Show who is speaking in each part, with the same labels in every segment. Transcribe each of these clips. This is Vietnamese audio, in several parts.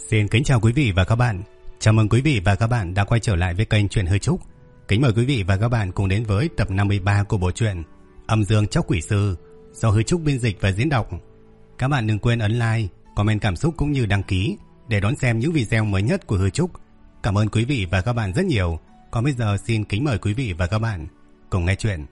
Speaker 1: Xin kính chào quý vị và các bạn. Chào mừng quý vị và các bạn đã quay trở lại với kênh Truyện Hơi Trúc. Kính mời quý vị và các bạn cùng đến với tập 53 của bộ truyện Âm Dương Chóc Quỷ Sư do Hơi Trúc biên dịch và diễn đọc. Các bạn đừng quên ấn like, comment cảm xúc cũng như đăng ký để đón xem những video mới nhất của Hơi Trúc. Cảm ơn quý vị và các bạn rất nhiều. Còn bây giờ xin kính mời quý vị và các bạn cùng nghe chuyện.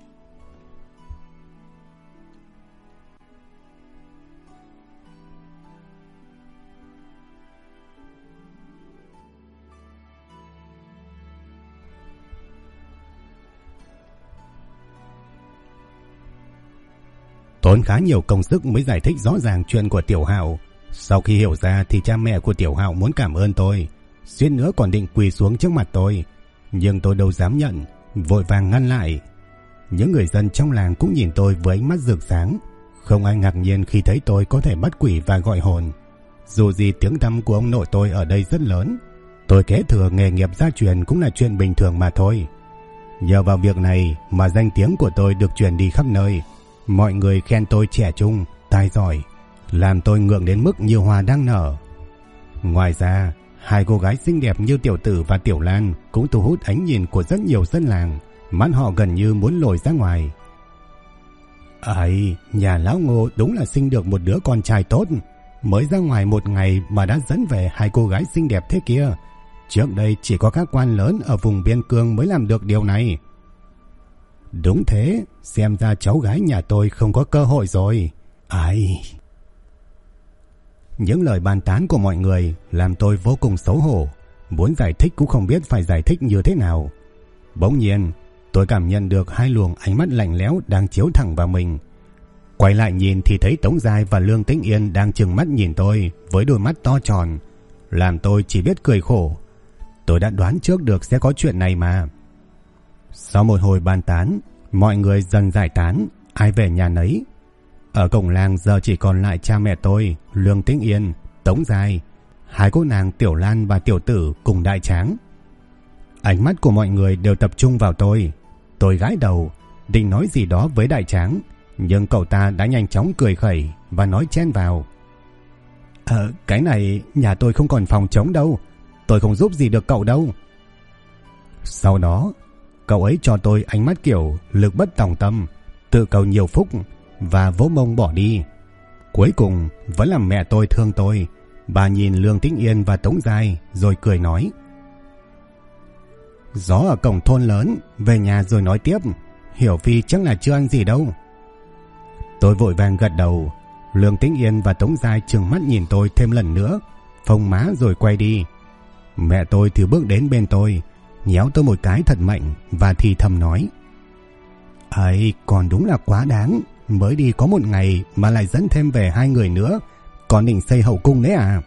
Speaker 1: Tốn khá nhiều công sức mới giải thích rõ ràng chuyện của Tiểu Hạo. Sau khi hiểu ra thì cha mẹ của Tiểu Hạo muốn cảm ơn tôi, suýt nữa còn định quỳ xuống trước mặt tôi, nhưng tôi đâu dám nhận, vội vàng ngăn lại. Những người dân trong làng cũng nhìn tôi với ánh mắt rực sáng, không ai ngạc nhiên khi thấy tôi có thể bắt quỷ và gọi hồn. Dù gì tiếng tăm của ông nội tôi ở đây rất lớn, tôi kế thừa nghề nghiệp gia truyền cũng là chuyện bình thường mà thôi. Nhờ vào việc này mà danh tiếng của tôi được truyền đi khắp nơi. Mọi người khen tôi trẻ trung, tài giỏi, làm tôi ngượng đến mức như hoa đang nở. Ngoài ra, hai cô gái xinh đẹp như Tiểu Tử và Tiểu Lan cũng thu hút ánh nhìn của rất nhiều dân làng, mắt họ gần như muốn lồi ra ngoài. Ấy, nhà lão Ngô đúng là sinh được một đứa con trai tốt, mới ra ngoài một ngày mà đã dẫn về hai cô gái xinh đẹp thế kia. Trước đây chỉ có các quan lớn ở vùng biên cương mới làm được điều này. Đúng thế, xem ra cháu gái nhà tôi không có cơ hội rồi. Ai... Những lời bàn tán của mọi người làm tôi vô cùng xấu hổ, muốn giải thích cũng không biết phải giải thích như thế nào. Bỗng nhiên, tôi cảm nhận được hai luồng ánh mắt lạnh lẽo đang chiếu thẳng vào mình. Quay lại nhìn thì thấy Tống Giai và Lương Tĩnh Yên đang trừng mắt nhìn tôi với đôi mắt to tròn, làm tôi chỉ biết cười khổ. Tôi đã đoán trước được sẽ có chuyện này mà. Sau một hồi bàn tán, mọi người dần giải tán, ai về nhà nấy. Ở cổng làng giờ chỉ còn lại cha mẹ tôi, Lương Tĩnh Yên, Tống Giai, hai cô nàng Tiểu Lan và Tiểu Tử cùng Đại Tráng. Ánh mắt của mọi người đều tập trung vào tôi. Tôi gãi đầu, định nói gì đó với Đại Tráng, nhưng cậu ta đã nhanh chóng cười khẩy và nói chen vào. Cái này nhà tôi không còn phòng trống đâu, tôi không giúp gì được cậu đâu. Sau đó, cậu ấy cho tôi ánh mắt kiểu lực bất tòng tâm, tự cầu nhiều phúc và vỗ mông bỏ đi. Cuối cùng vẫn là mẹ tôi thương tôi. Bà nhìn Lương Tĩnh Yên và Tống Giai rồi cười nói: Gió ở cổng thôn lớn, về nhà rồi nói tiếp. Hiểu Phi chắc là chưa ăn gì đâu. Tôi vội vàng gật đầu. Lương Tĩnh Yên và Tống Giai trừng mắt nhìn tôi thêm lần nữa, phông má rồi quay đi. Mẹ tôi thì bước đến bên tôi, nhéo tôi một cái thật mạnh và thì thầm nói: Ấy, còn đúng là quá đáng, mới đi có một ngày mà lại dẫn thêm về hai người nữa, còn định xây hậu cung đấy à?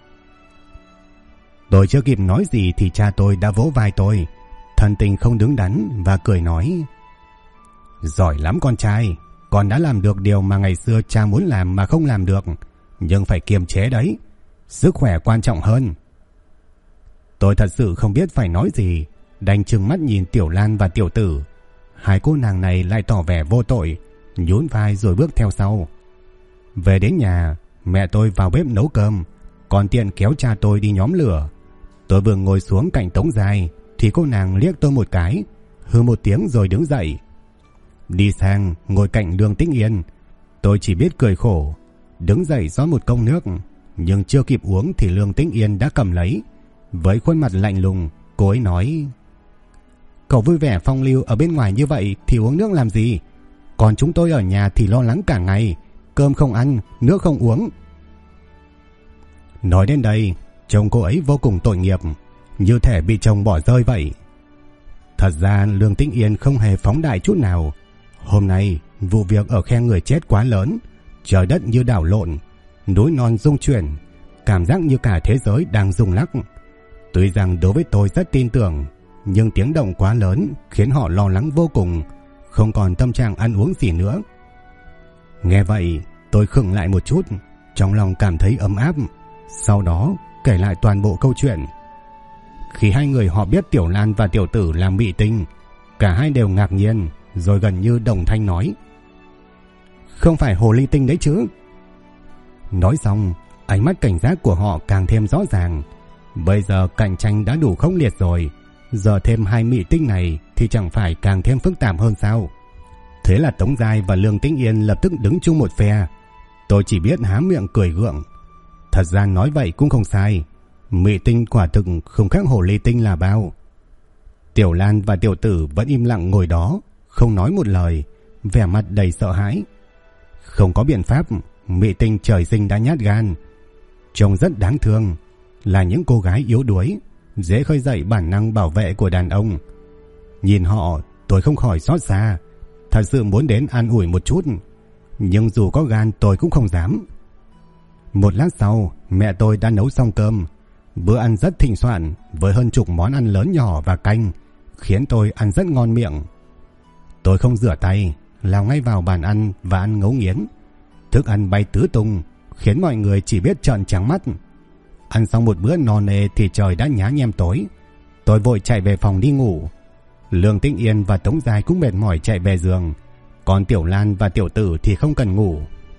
Speaker 1: Tôi chưa kịp nói gì thì cha tôi đã vỗ vai tôi, thần tình không đứng đắn và cười nói: Giỏi lắm con trai, con đã làm được điều mà ngày xưa cha muốn làm mà không làm được, nhưng phải kiềm chế đấy, sức khỏe quan trọng hơn. Tôi thật sự không biết phải nói gì, đành trừng mắt nhìn Tiểu Lan và Tiểu Tử. Hai cô nàng này lại tỏ vẻ vô tội, nhún vai rồi bước theo sau. Về đến nhà, mẹ tôi vào bếp nấu cơm, còn tiện kéo cha tôi đi nhóm lửa. Tôi vừa ngồi xuống cạnh Tống Giai thì cô nàng liếc tôi một cái, hừ một tiếng rồi đứng dậy. Đi sang ngồi cạnh Lương Tĩnh Yên. Tôi chỉ biết cười khổ, đứng dậy rót một cốc nước, nhưng chưa kịp uống thì Lương Tĩnh Yên đã cầm lấy. Với khuôn mặt lạnh lùng, cô ấy nói: Cậu vui vẻ phong lưu ở bên ngoài như vậy thì uống nước làm gì? Còn chúng tôi ở nhà thì lo lắng cả ngày, cơm không ăn, nước không uống. Nói đến đây, chồng cô ấy vô cùng tội nghiệp, như thể bị chồng bỏ rơi vậy. Thật ra Lương Tĩnh Yên không hề phóng đại chút nào. Hôm nay vụ việc ở khe người chết quá lớn, trời đất như đảo lộn, núi non rung chuyển, cảm giác như cả thế giới đang rung lắc. Tuy rằng đối với tôi rất tin tưởng, nhưng tiếng động quá lớn khiến họ lo lắng vô cùng, không còn tâm trạng ăn uống gì nữa. Nghe vậy, tôi khựng lại một chút, trong lòng cảm thấy ấm áp. Sau đó kể lại toàn bộ câu chuyện. Khi hai người họ biết Tiểu Lan và Tiểu Tử làm mị tinh, cả hai đều ngạc nhiên, rồi gần như đồng thanh nói: Không phải hồ ly tinh đấy chứ? Nói xong, Ánh mắt cảnh giác của họ càng thêm rõ ràng. Bây giờ cạnh tranh đã đủ khốc liệt rồi, giờ thêm hai mị tinh này thì chẳng phải càng thêm phức tạp hơn sao? Thế là Tống Giai và Lương Tĩnh Yên lập tức đứng chung một phe. Tôi chỉ biết há miệng cười gượng. Thật ra nói vậy cũng không sai. Mị tinh quả thực không khác hồ ly tinh là bao. Tiểu Lan và Tiểu Tử vẫn im lặng ngồi đó, không nói một lời, vẻ mặt đầy sợ hãi. Không có biện pháp, mị tinh trời sinh đã nhát gan, trông rất đáng thương, là những cô gái yếu đuối, dễ khơi dậy bản năng bảo vệ của đàn ông. Nhìn họ, tôi không khỏi xót xa, thật sự muốn đến an ủi một chút, nhưng dù có gan tôi cũng không dám. Một lát sau, mẹ tôi đã nấu xong cơm. Bữa ăn rất thịnh soạn với hơn chục món ăn lớn nhỏ và canh, khiến tôi ăn rất ngon miệng. Tôi không rửa tay, lao ngay vào bàn ăn và ăn ngấu nghiến. Thức ăn bay tứ tung, khiến mọi người chỉ biết trợn trắng mắt. Ăn xong một bữa no nê thì trời đã nhá nhem tối. Tôi vội chạy về phòng đi ngủ. Lương Tĩnh Yên và Tống Giai cũng mệt mỏi chạy về giường, còn Tiểu Lan và Tiểu Tử thì không cần ngủ.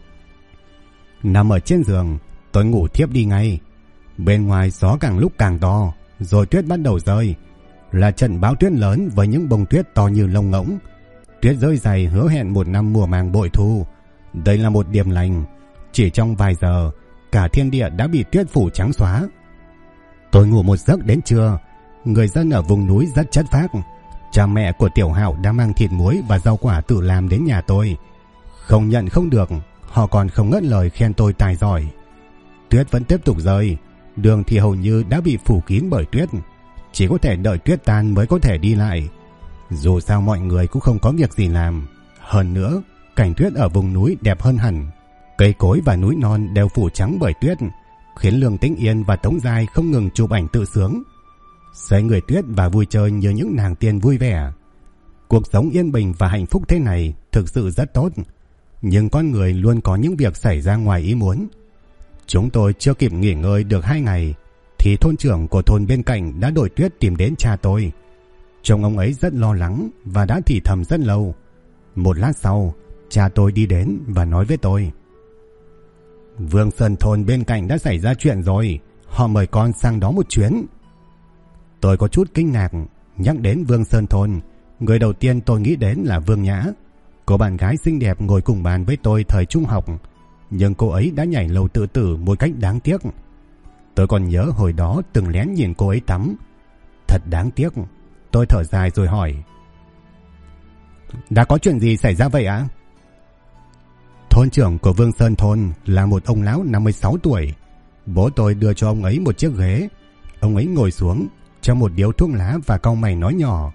Speaker 1: Nằm ở trên giường, tôi ngủ thiếp đi ngay. Bên ngoài gió càng lúc càng to, rồi tuyết bắt đầu rơi. Là trận bão tuyết lớn với những bông tuyết to như lông ngỗng. Tuyết rơi dày hứa hẹn một năm mùa màng bội thu. Đây là một điểm lành. Chỉ trong vài giờ, cả thiên địa đã bị tuyết phủ trắng xóa. Tôi ngủ một giấc đến trưa. Người dân ở vùng núi rất chất phác. Cha mẹ của Tiểu Hạo đã mang thịt muối và rau quả tự làm đến nhà tôi. Không nhận không được, họ còn không ngớt lời khen tôi tài giỏi. Tuyết vẫn tiếp tục rơi, đường thì hầu như đã bị phủ kín bởi tuyết, chỉ có thể đợi tuyết tan mới có thể đi lại. Dù sao mọi người cũng không có việc gì làm. Hơn nữa, cảnh tuyết ở vùng núi đẹp hơn hẳn. Cây cối và núi non đều phủ trắng bởi tuyết, khiến Lương Tĩnh Yên và Tống Giai không ngừng chụp ảnh tự sướng, xoay người tuyết và vui chơi như những nàng tiên vui vẻ. Cuộc sống yên bình và hạnh phúc thế này thực sự rất tốt, nhưng con người luôn có những việc xảy ra ngoài ý muốn. Chúng tôi chưa kịp nghỉ ngơi được 2 ngày thì thôn trưởng của thôn bên cạnh đã đổi tuyết tìm đến cha tôi. Trông ông ấy rất lo lắng và đã thì thầm rất lâu. Một lát sau, cha tôi đi đến và nói với tôi: Vương Sơn thôn bên cạnh đã xảy ra chuyện rồi, họ mời con sang đó một chuyến. Tôi có chút kinh ngạc. Nhắc đến Vương Sơn thôn, người đầu tiên tôi nghĩ đến là Vương Nhã, cô bạn gái xinh đẹp ngồi cùng bàn với tôi thời trung học, nhưng cô ấy đã nhảy lầu tự tử một cách đáng tiếc. Tôi còn nhớ hồi đó từng lén nhìn cô ấy tắm. Thật đáng tiếc. Tôi thở dài rồi hỏi: Đã có chuyện gì xảy ra vậy ạ? Thôn trưởng của Vương Sơn thôn là một ông lão 56 tuổi. Bố tôi đưa cho ông ấy một chiếc ghế. Ông ấy ngồi xuống, cho một điếu thuốc lá và cau mày nói nhỏ: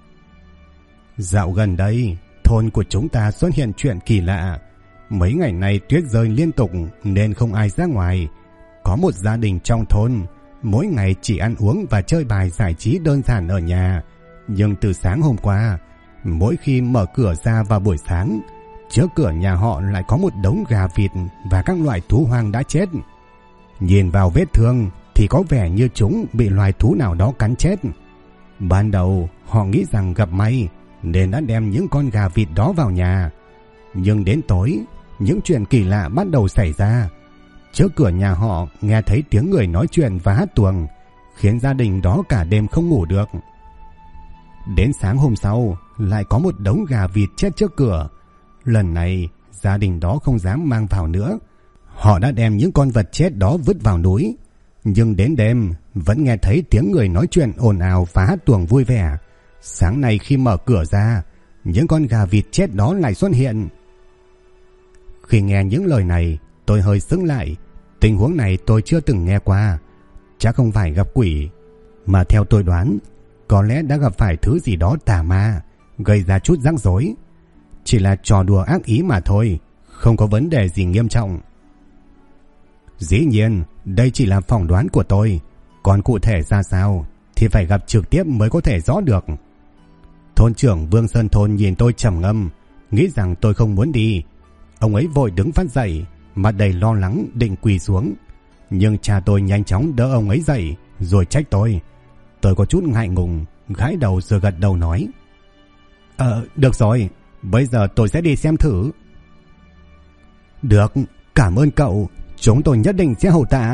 Speaker 1: Dạo gần đây, thôn của chúng ta xuất hiện chuyện kỳ lạ. Mấy ngày nay tuyết rơi liên tục nên không ai ra ngoài. Có một gia đình trong thôn mỗi ngày chỉ ăn uống và chơi bài giải trí đơn giản ở nhà. Nhưng từ sáng hôm qua, mỗi khi mở cửa ra vào buổi sáng, trước cửa nhà họ lại có một đống gà vịt và các loại thú hoang đã chết. Nhìn vào vết thương thì có vẻ như chúng bị loài thú nào đó cắn chết. Ban đầu họ nghĩ rằng gặp may nên đã đem những con gà vịt đó vào nhà. Nhưng đến tối, những chuyện kỳ lạ bắt đầu xảy ra. Trước cửa nhà họ nghe thấy tiếng người nói chuyện và hát tuồng, khiến gia đình đó cả đêm không ngủ được. Đến sáng hôm sau, lại có một đống gà vịt chết trước cửa. Lần này, gia đình đó không dám mang vào nữa. Họ đã đem những con vật chết đó vứt vào núi. Nhưng đến đêm, vẫn nghe thấy tiếng người nói chuyện ồn ào và hát tuồng vui vẻ. Sáng nay khi mở cửa ra, những con gà vịt chết đó lại xuất hiện. Khi nghe những lời này, tôi hơi sững lại. Tình huống này tôi chưa từng nghe qua. Chắc không phải gặp quỷ, mà theo tôi đoán, có lẽ đã gặp phải thứ gì đó tà ma, gây ra chút rắc rối. Chỉ là trò đùa ác ý mà thôi, không có vấn đề gì nghiêm trọng. Dĩ nhiên, đây chỉ là phỏng đoán của tôi, còn cụ thể ra sao thì phải gặp trực tiếp mới có thể rõ được. Thôn trưởng Vương Sơn thôn nhìn tôi trầm ngâm, nghĩ rằng tôi không muốn đi. Ông ấy vội đứng phát dậy, mặt đầy lo lắng định quỳ xuống. Nhưng cha tôi nhanh chóng đỡ ông ấy dậy, rồi trách tôi. Tôi có chút ngại ngùng, gãi đầu rồi gật đầu nói: Được rồi, bây giờ tôi sẽ đi xem thử. Được, cảm ơn cậu. Chúng tôi nhất định sẽ hậu tạ.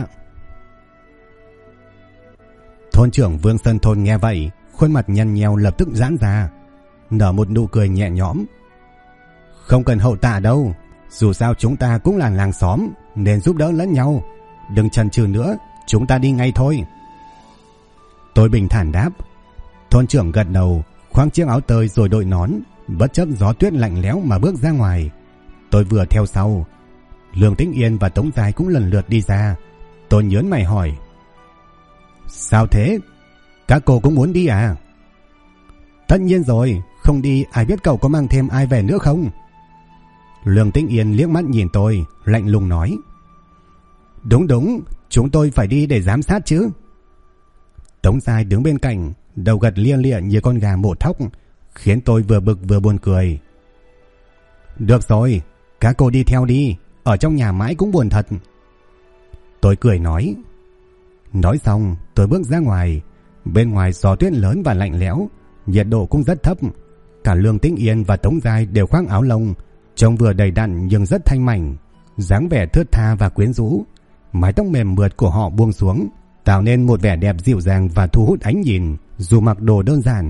Speaker 1: Thôn trưởng Vương Sơn Thôn nghe vậy, khuôn mặt nhăn nheo lập tức giãn ra, nở một nụ cười nhẹ nhõm. Không cần hậu tạ đâu, dù sao chúng ta cũng là làng xóm nên giúp đỡ lẫn nhau. Đừng chần chừ nữa, chúng ta đi ngay thôi. Tôi bình thản đáp. Thôn trưởng gật đầu, khoác chiếc áo tơi rồi đội nón, bất chấp gió tuyết lạnh lẽo mà bước ra ngoài. Tôi vừa theo sau. Lương Tĩnh Yên và Tống Giai cũng lần lượt đi ra. Tôi nhớn mày hỏi: Sao thế? Các cô cũng muốn đi à? Tất nhiên rồi, không đi ai biết cậu có mang thêm ai về nữa không? Lương Tĩnh Yên liếc mắt nhìn tôi, lạnh lùng nói: Đúng, chúng tôi phải đi để giám sát chứ. Tống Giai đứng bên cạnh, đầu gật lia lịa như con gà mổ thóc, khiến tôi vừa bực vừa buồn cười. Được rồi, các cô đi theo đi, ở trong nhà mãi cũng buồn thật. Tôi cười nói. Nói xong, tôi bước ra ngoài. Bên ngoài gió tuyết lớn và lạnh lẽo, nhiệt độ cũng rất thấp. Cả Lương Tĩnh Yên và Tống Giai đều khoác áo lông, trông vừa đầy đặn nhưng rất thanh mảnh, dáng vẻ thướt tha và quyến rũ. Mái tóc mềm mượt của họ buông xuống, tạo nên một vẻ đẹp dịu dàng và thu hút ánh nhìn, dù mặc đồ đơn giản.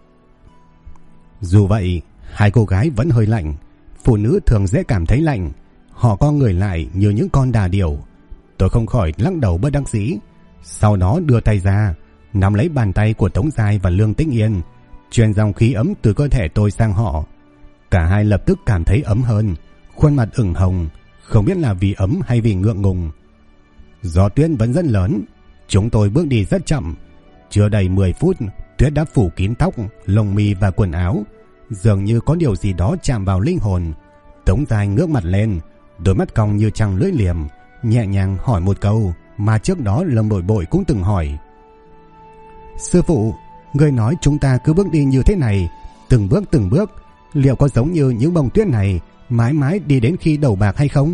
Speaker 1: Dù vậy, hai cô gái vẫn hơi lạnh. Phụ nữ thường dễ cảm thấy lạnh, họ co người lại như những con đà điểu. Tôi không khỏi lắc đầu bất đắc dĩ, sau đó đưa tay ra, nắm lấy bàn tay của Tống Giai và Lương Tĩnh Yên, truyền dòng khí ấm từ cơ thể tôi sang họ. Cả hai lập tức cảm thấy ấm hơn, khuôn mặt ửng hồng, không biết là vì ấm hay vì ngượng ngùng. Gió tuyết vẫn rất lớn, chúng tôi bước đi rất chậm. Chưa đầy 10 phút, tuyết đã phủ kín tóc, lông mi và quần áo, dường như có điều gì đó chạm vào linh hồn. Tống Giai ngước mặt lên, đôi mắt cong như trăng lưỡi liềm, nhẹ nhàng hỏi một câu mà trước đó Lâm Bội Bội cũng từng hỏi: Sư phụ, người nói chúng ta cứ bước đi như thế này, từng bước, liệu có giống như những bông tuyết này mãi mãi đi đến khi đầu bạc hay không?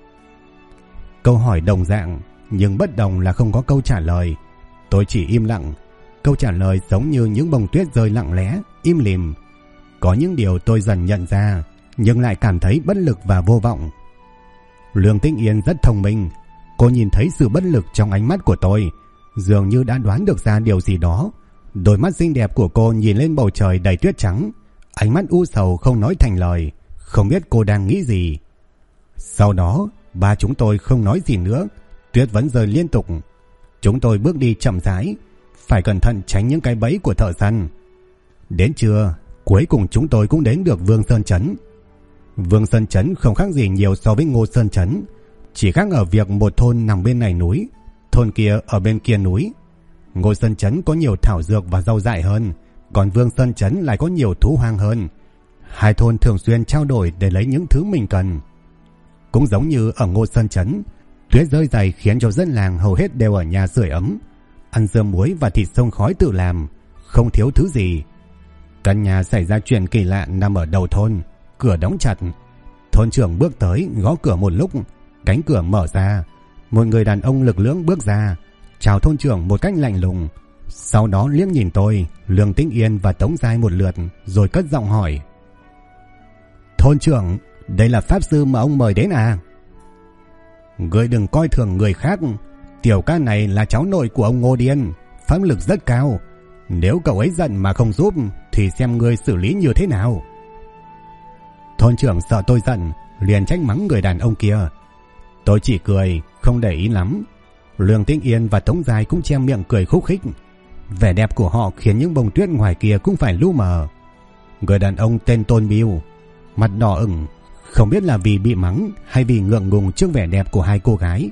Speaker 1: Câu hỏi đồng dạng, nhưng bất đồng là không có câu trả lời. Tôi chỉ im lặng. Câu trả lời giống như những bông tuyết rơi lặng lẽ, im lìm. Có những điều tôi dần nhận ra, nhưng lại cảm thấy bất lực và vô vọng. Lương Tĩnh Yên rất thông minh. Cô nhìn thấy sự bất lực trong ánh mắt của tôi, dường như đã đoán được ra điều gì đó. Đôi mắt xinh đẹp của cô nhìn lên bầu trời đầy tuyết trắng, ánh mắt u sầu không nói thành lời, không biết cô đang nghĩ gì. Sau đó, ba chúng tôi không nói gì nữa, tuyết vẫn rơi liên tục. Chúng tôi bước đi chậm rãi, phải cẩn thận tránh những cái bẫy của thợ săn. Đến trưa, cuối cùng chúng tôi cũng đến được Vương Sơn Trấn. Vương Sơn Trấn không khác gì nhiều so với Ngô Sơn Trấn, chỉ khác ở việc một thôn nằm bên này núi, thôn kia ở bên kia núi. Ngô Sơn Trấn có nhiều thảo dược và rau dại hơn, còn Vương Sơn Trấn lại có nhiều thú hoang hơn. Hai thôn thường xuyên trao đổi để lấy những thứ mình cần. Cũng giống như ở Ngô Sơn Trấn, tuyết rơi dày khiến cho dân làng hầu hết đều ở nhà sưởi ấm, ăn dưa muối và thịt xông khói tự làm, không thiếu thứ gì. Căn nhà xảy ra chuyện kỳ lạ nằm ở đầu thôn, cửa đóng chặt. Thôn trưởng bước tới gõ cửa một lúc, cánh cửa mở ra, một người đàn ông lực lưỡng bước ra, chào thôn trưởng một cách lạnh lùng, sau đó liếc nhìn tôi, Lương Tĩnh Yên và Tống Giai một lượt, rồi cất giọng hỏi: Thôn trưởng, đây là pháp sư mà ông mời đến à? Ngươi đừng coi thường người khác, tiểu ca này là cháu nội của ông Ngô Điên, pháp lực rất cao. Nếu cậu ấy giận mà không giúp thì xem ngươi xử lý như thế nào. Thôn trưởng sợ tôi giận, liền trách mắng người đàn ông kia. Tôi chỉ cười, không để ý lắm. Lương Tĩnh Yên và Tống Giai cũng che miệng cười khúc khích. Vẻ đẹp của họ khiến những bông tuyết ngoài kia cũng phải lu mờ. Người đàn ông tên Tôn Biêu, mặt đỏ ửng, không biết là vì bị mắng hay vì ngượng ngùng trước vẻ đẹp của hai cô gái.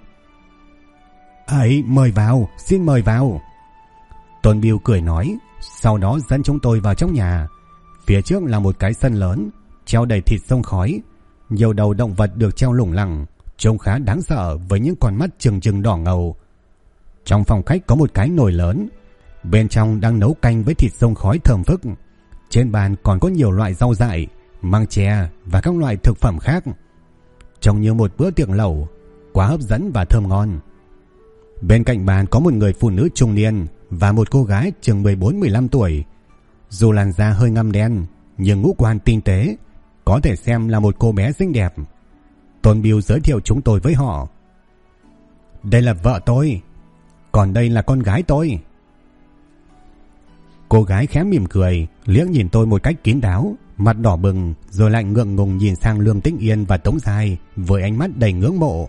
Speaker 1: Ấy, mời vào, xin mời vào. Tôn Biêu cười nói, sau đó dẫn chúng tôi vào trong nhà. Phía trước là một cái sân lớn, treo đầy thịt xông khói, nhiều đầu động vật được treo lủng lẳng, trông khá đáng sợ với những con mắt trừng trừng đỏ ngầu. Trong phòng khách có một cái nồi lớn, bên trong đang nấu canh với thịt xông khói thơm phức. Trên bàn còn có nhiều loại rau dại, măng tre và các loại thực phẩm khác, trông như một bữa tiệc lẩu, quá hấp dẫn và thơm ngon. Bên cạnh bàn có một người phụ nữ trung niên và một cô gái chừng 14-15 tuổi. Dù làn da hơi ngăm đen, nhưng ngũ quan tinh tế, có thể xem là một cô bé xinh đẹp. Tôn Biêu giới thiệu chúng tôi với họ. Đây là vợ tôi, còn đây là con gái tôi. Cô gái khẽ mỉm cười, liếc nhìn tôi một cách kín đáo, mặt đỏ bừng, rồi lại ngượng ngùng nhìn sang Lương Tĩnh Yên và Tống Giai với ánh mắt đầy ngưỡng mộ.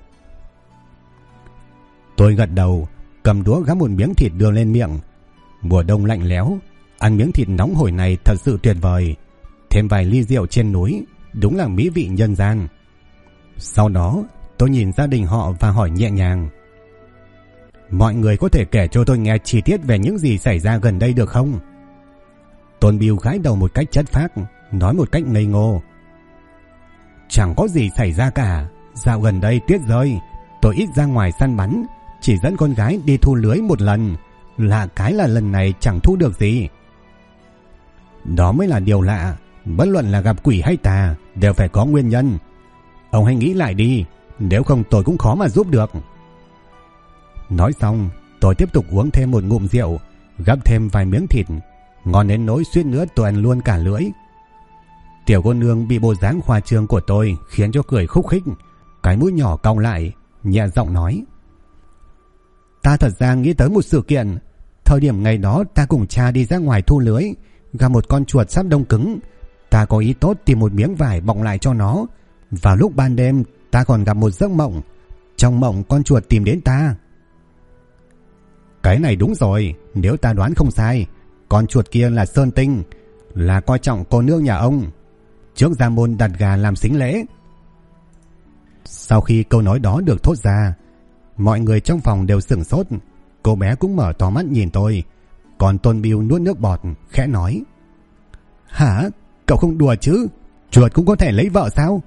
Speaker 1: Tôi gật đầu, cầm đũa gắp một miếng thịt đưa lên miệng. Mùa đông lạnh lẽo, ăn miếng thịt nóng hổi này thật sự tuyệt vời. Thêm vài ly rượu trên núi, đúng là mỹ vị nhân gian. Sau đó, tôi nhìn gia đình họ và hỏi nhẹ nhàng: mọi người có thể kể cho tôi nghe chi tiết về những gì xảy ra gần đây được không? Tôn Biêu gãi đầu một cách chất phác, nói một cách ngây ngô: chẳng có gì xảy ra cả. Dạo gần đây tuyết rơi, tôi ít ra ngoài săn bắn, chỉ dẫn con gái đi thu lưới một lần. Lạ cái là lần này chẳng thu được gì. Đó mới là điều lạ. Bất luận là gặp quỷ hay tà, đều phải có nguyên nhân. Ông hãy nghĩ lại đi, nếu không tôi cũng khó mà giúp được. Nói xong, tôi tiếp tục uống thêm một ngụm rượu, gắp thêm vài miếng thịt, ngon đến nỗi suýt nữa tôi ăn luôn cả lưỡi. Tiểu cô nương bị bộ dáng khoa trương của tôi khiến cho cười khúc khích, cái mũi nhỏ cong lại, nhẹ giọng nói: ta thật ra nghĩ tới một sự kiện. Thời điểm ngày đó ta cùng cha đi ra ngoài thu lưới, gặp một con chuột sắp đông cứng. Ta có ý tốt tìm một miếng vải bọc lại cho nó. Vào lúc ban đêm ta còn gặp một giấc mộng. Trong mộng con chuột tìm đến ta. Cái này đúng rồi, nếu ta đoán không sai, con chuột kia là Sơn Tinh, là coi trọng cô nương nhà ông. Trước gia môn đặt gà làm sính lễ. Sau khi câu nói đó được thốt ra, mọi người trong phòng đều sửng sốt. Cô bé cũng mở to mắt nhìn tôi. Còn Tôn Biêu nuốt nước bọt, khẽ nói: hả? Cậu không đùa chứ? Chuột cũng có thể lấy vợ sao?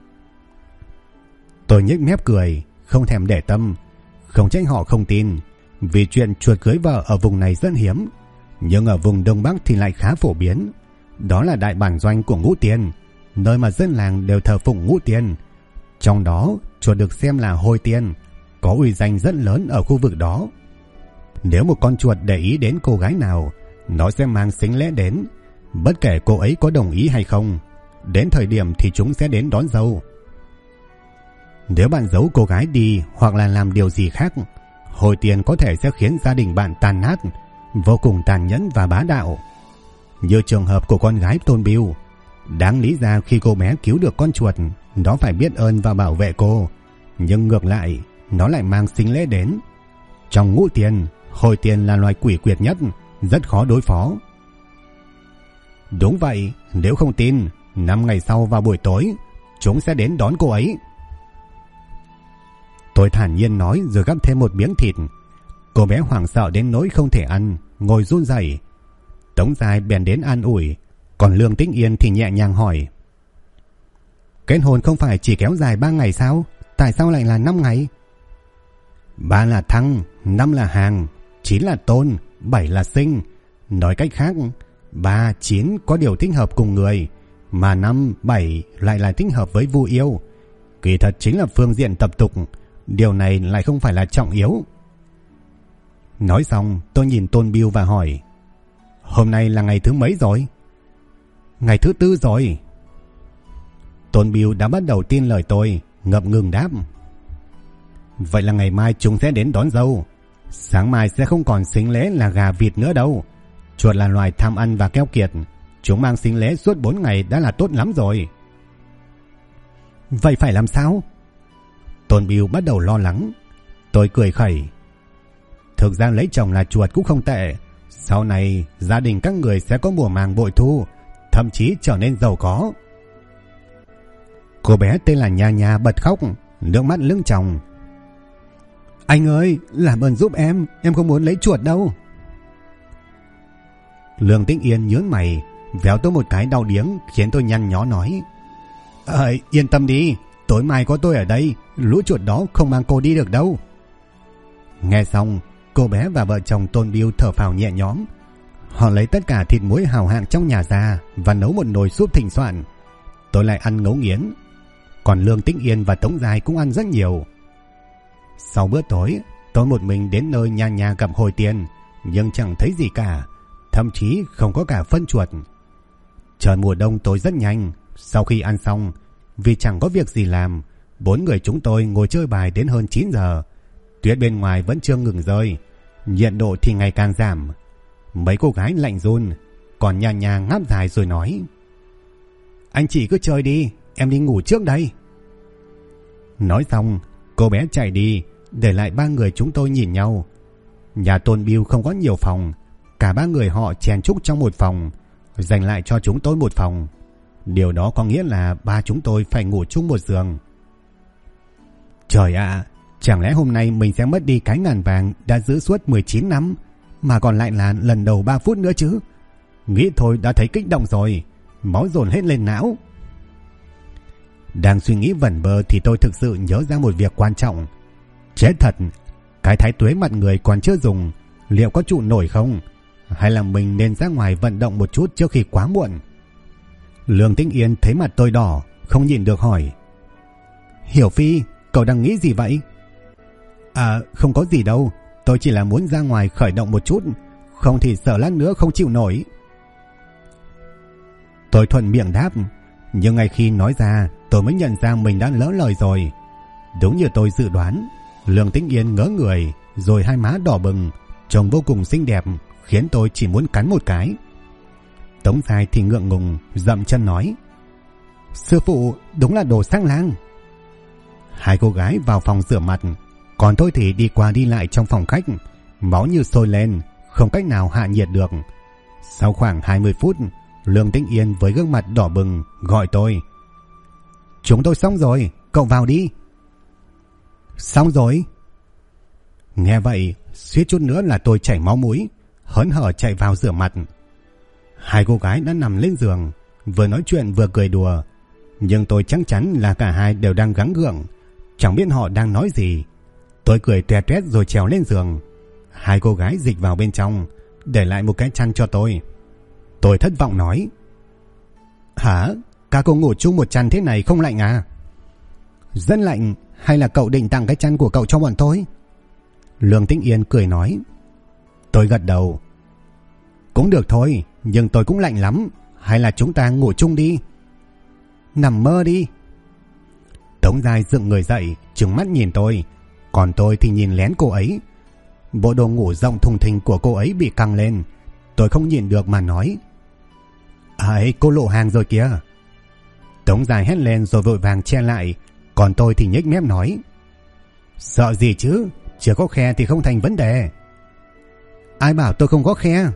Speaker 1: Tôi nhếch mép cười, không thèm để tâm. Không trách họ không tin, vì chuyện chuột cưới vợ ở vùng này rất hiếm. Nhưng ở vùng Đông Bắc thì lại khá phổ biến. Đó là đại bản doanh của Ngũ Tiên, nơi mà dân làng đều thờ phụng Ngũ Tiên. Trong đó chuột được xem là Hôi Tiên, có uy danh rất lớn ở khu vực đó. Nếu một con chuột để ý đến cô gái nào, nó sẽ mang sính lễ đến. Bất kể cô ấy có đồng ý hay không, đến thời điểm thì chúng sẽ đến đón dâu. Nếu bạn giấu cô gái đi hoặc là làm điều gì khác, Hồi Tiên có thể sẽ khiến gia đình bạn tan nát, vô cùng tàn nhẫn và bá đạo. Như trường hợp của con gái Tôn Biêu, đáng lý ra khi cô bé cứu được con chuột, nó phải biết ơn và bảo vệ cô. Nhưng ngược lại, nó lại mang sính lễ đến. Trong Ngũ Tiên, Hồi Tiên là loài quỷ quyệt nhất, rất khó đối phó. Đúng vậy, nếu không tin, 5 ngày sau vào buổi tối, chúng sẽ đến đón cô ấy. Tôi thản nhiên nói rồi gắp thêm một miếng thịt. Cô bé hoảng sợ đến nỗi không thể ăn, ngồi run rẩy. Tống Giai bèn đến an ủi, còn Lương Tĩnh Yên thì nhẹ nhàng hỏi: kết hôn không phải chỉ kéo dài 3 ngày sao? Tại sao lại là 5 ngày? 3 là thăng, 5 là hàng, 9 là tôn, 7 là sinh. Nói cách khác, 3, 9 có điều thích hợp cùng người, mà 5, 7 lại là thích hợp với Vu Yêu. Kỳ thật chính là phương diện tập tục, điều này lại không phải là trọng yếu. Nói xong, tôi nhìn Tôn Biêu và hỏi: hôm nay là ngày thứ mấy rồi? Ngày thứ 4 rồi. Tôn Biêu đã bắt đầu tin lời tôi, ngập ngừng đáp: vậy là ngày mai chúng sẽ đến đón dâu. Sáng mai sẽ không còn sính lễ là gà vịt nữa đâu. Chuột là loài tham ăn và keo kiệt, chúng mang sính lễ suốt 4 ngày đã là tốt lắm rồi. Vậy phải làm sao? Tôn Biêu bắt đầu lo lắng. Tôi cười khẩy: thực ra lấy chồng là chuột cũng không tệ. Sau này gia đình các người sẽ có mùa màng bội thu, thậm chí trở nên giàu có. Cô bé tên là Nha Nha bật khóc, nước mắt lưng tròng: anh ơi, làm ơn giúp em không muốn lấy chuột đâu. Lương Tĩnh Yên nhướng mày, véo tôi một cái đau điếng khiến tôi nhăn nhó nói: yên tâm đi, tối mai có tôi ở đây, lũ chuột đó không mang cô đi được đâu. Nghe xong, cô bé và vợ chồng Tôn Biêu thở phào nhẹ nhõm. Họ lấy tất cả thịt muối hào hạng trong nhà ra và nấu một nồi súp thịnh soạn. Tôi lại ăn ngấu nghiến. Còn Lương Tĩnh Yên và Tống Giai cũng ăn rất nhiều. Sau bữa tối, tôi một mình đến nơi Nha Nha gặp Hồi Tiên, nhưng chẳng thấy gì cả, thậm chí không có cả phân chuột. Trời mùa đông tối rất nhanh. Sau khi ăn xong, vì chẳng có việc gì làm, 4 người chúng tôi ngồi chơi bài đến hơn 9 giờ. Tuyết bên ngoài vẫn chưa ngừng rơi, nhiệt độ thì ngày càng giảm. Mấy cô gái lạnh run, còn Nha Nha ngáp dài rồi nói: Anh chị cứ chơi đi, em đi ngủ trước đây. Nói xong, cô bé chạy đi, để lại ba người chúng tôi nhìn nhau. Nhà Tôn Bill không có nhiều phòng, cả ba người họ chèn chúc trong một phòng, dành lại cho chúng tôi một phòng. Điều đó có nghĩa là ba chúng tôi phải ngủ chung một giường. Trời ạ, chẳng lẽ hôm nay mình sẽ mất đi cái ngàn vàng đã giữ suốt 19 năm, mà còn lại là lần đầu 3 phút nữa chứ? Nghĩ thôi đã thấy kích động rồi, máu dồn hết lên não. Đang suy nghĩ vẩn vơ thì tôi thực sự nhớ ra một việc quan trọng. Chết thật, cái thái tuế mặt người còn chưa dùng, liệu có trụ nổi không? Hay là mình nên ra ngoài vận động một chút trước khi quá muộn? Lương Tĩnh Yên thấy mặt tôi đỏ, không nhịn được hỏi: Hiểu Phi, cậu đang nghĩ gì vậy? À, không có gì đâu, tôi chỉ là muốn ra ngoài khởi động một chút, không thì sợ lát nữa không chịu nổi. Tôi thuận miệng đáp, nhưng ngay khi nói ra tôi mới nhận ra mình đã lỡ lời rồi. Đúng như tôi dự đoán, Lương Tĩnh Yên ngớ người, rồi hai má đỏ bừng, trông vô cùng xinh đẹp, khiến tôi chỉ muốn cắn một cái. Tống Giai thì ngượng ngùng, dậm chân nói: Sư phụ đúng là đồ sắc lang. Hai cô gái vào phòng rửa mặt, còn tôi thì đi qua đi lại trong phòng khách, máu như sôi lên, không cách nào hạ nhiệt được. Sau khoảng 20 phút, Lương Tĩnh Yên với gương mặt đỏ bừng gọi tôi: Chúng tôi xong rồi, cậu vào đi. Xong rồi? Nghe vậy, suýt chút nữa là tôi chảy máu mũi, hớn hở chạy vào rửa mặt. Hai cô gái đã nằm lên giường, vừa nói chuyện vừa cười đùa, nhưng tôi chắc chắn là cả hai đều đang gắng gượng, chẳng biết họ đang nói gì. Tôi cười tuét tuét rồi trèo lên giường. Hai cô gái dịch vào bên trong, để lại một cái chăn cho tôi. Tôi thất vọng nói: Hả? Các cô ngủ chung một chăn thế này không lạnh à? Rất lạnh, hay là cậu định tặng cái chăn của cậu cho bọn tôi? Lương Tĩnh Yên cười nói. Tôi gật đầu. Cũng được thôi, nhưng tôi cũng lạnh lắm, hay là chúng ta ngủ chung đi? Nằm mơ đi. Tống Giai dựng người dậy, trừng mắt nhìn tôi, còn tôi thì nhìn lén cô ấy. Bộ đồ ngủ rộng thùng thình của cô ấy bị căng lên, tôi không nhìn được mà nói: ấy, cô lộ hàng rồi kìa. Tống Giai hét lên rồi vội vàng che lại, còn tôi thì nhếch mép nói: sợ gì chứ, chưa có khe thì không thành vấn đề. Ai bảo tôi không có khe?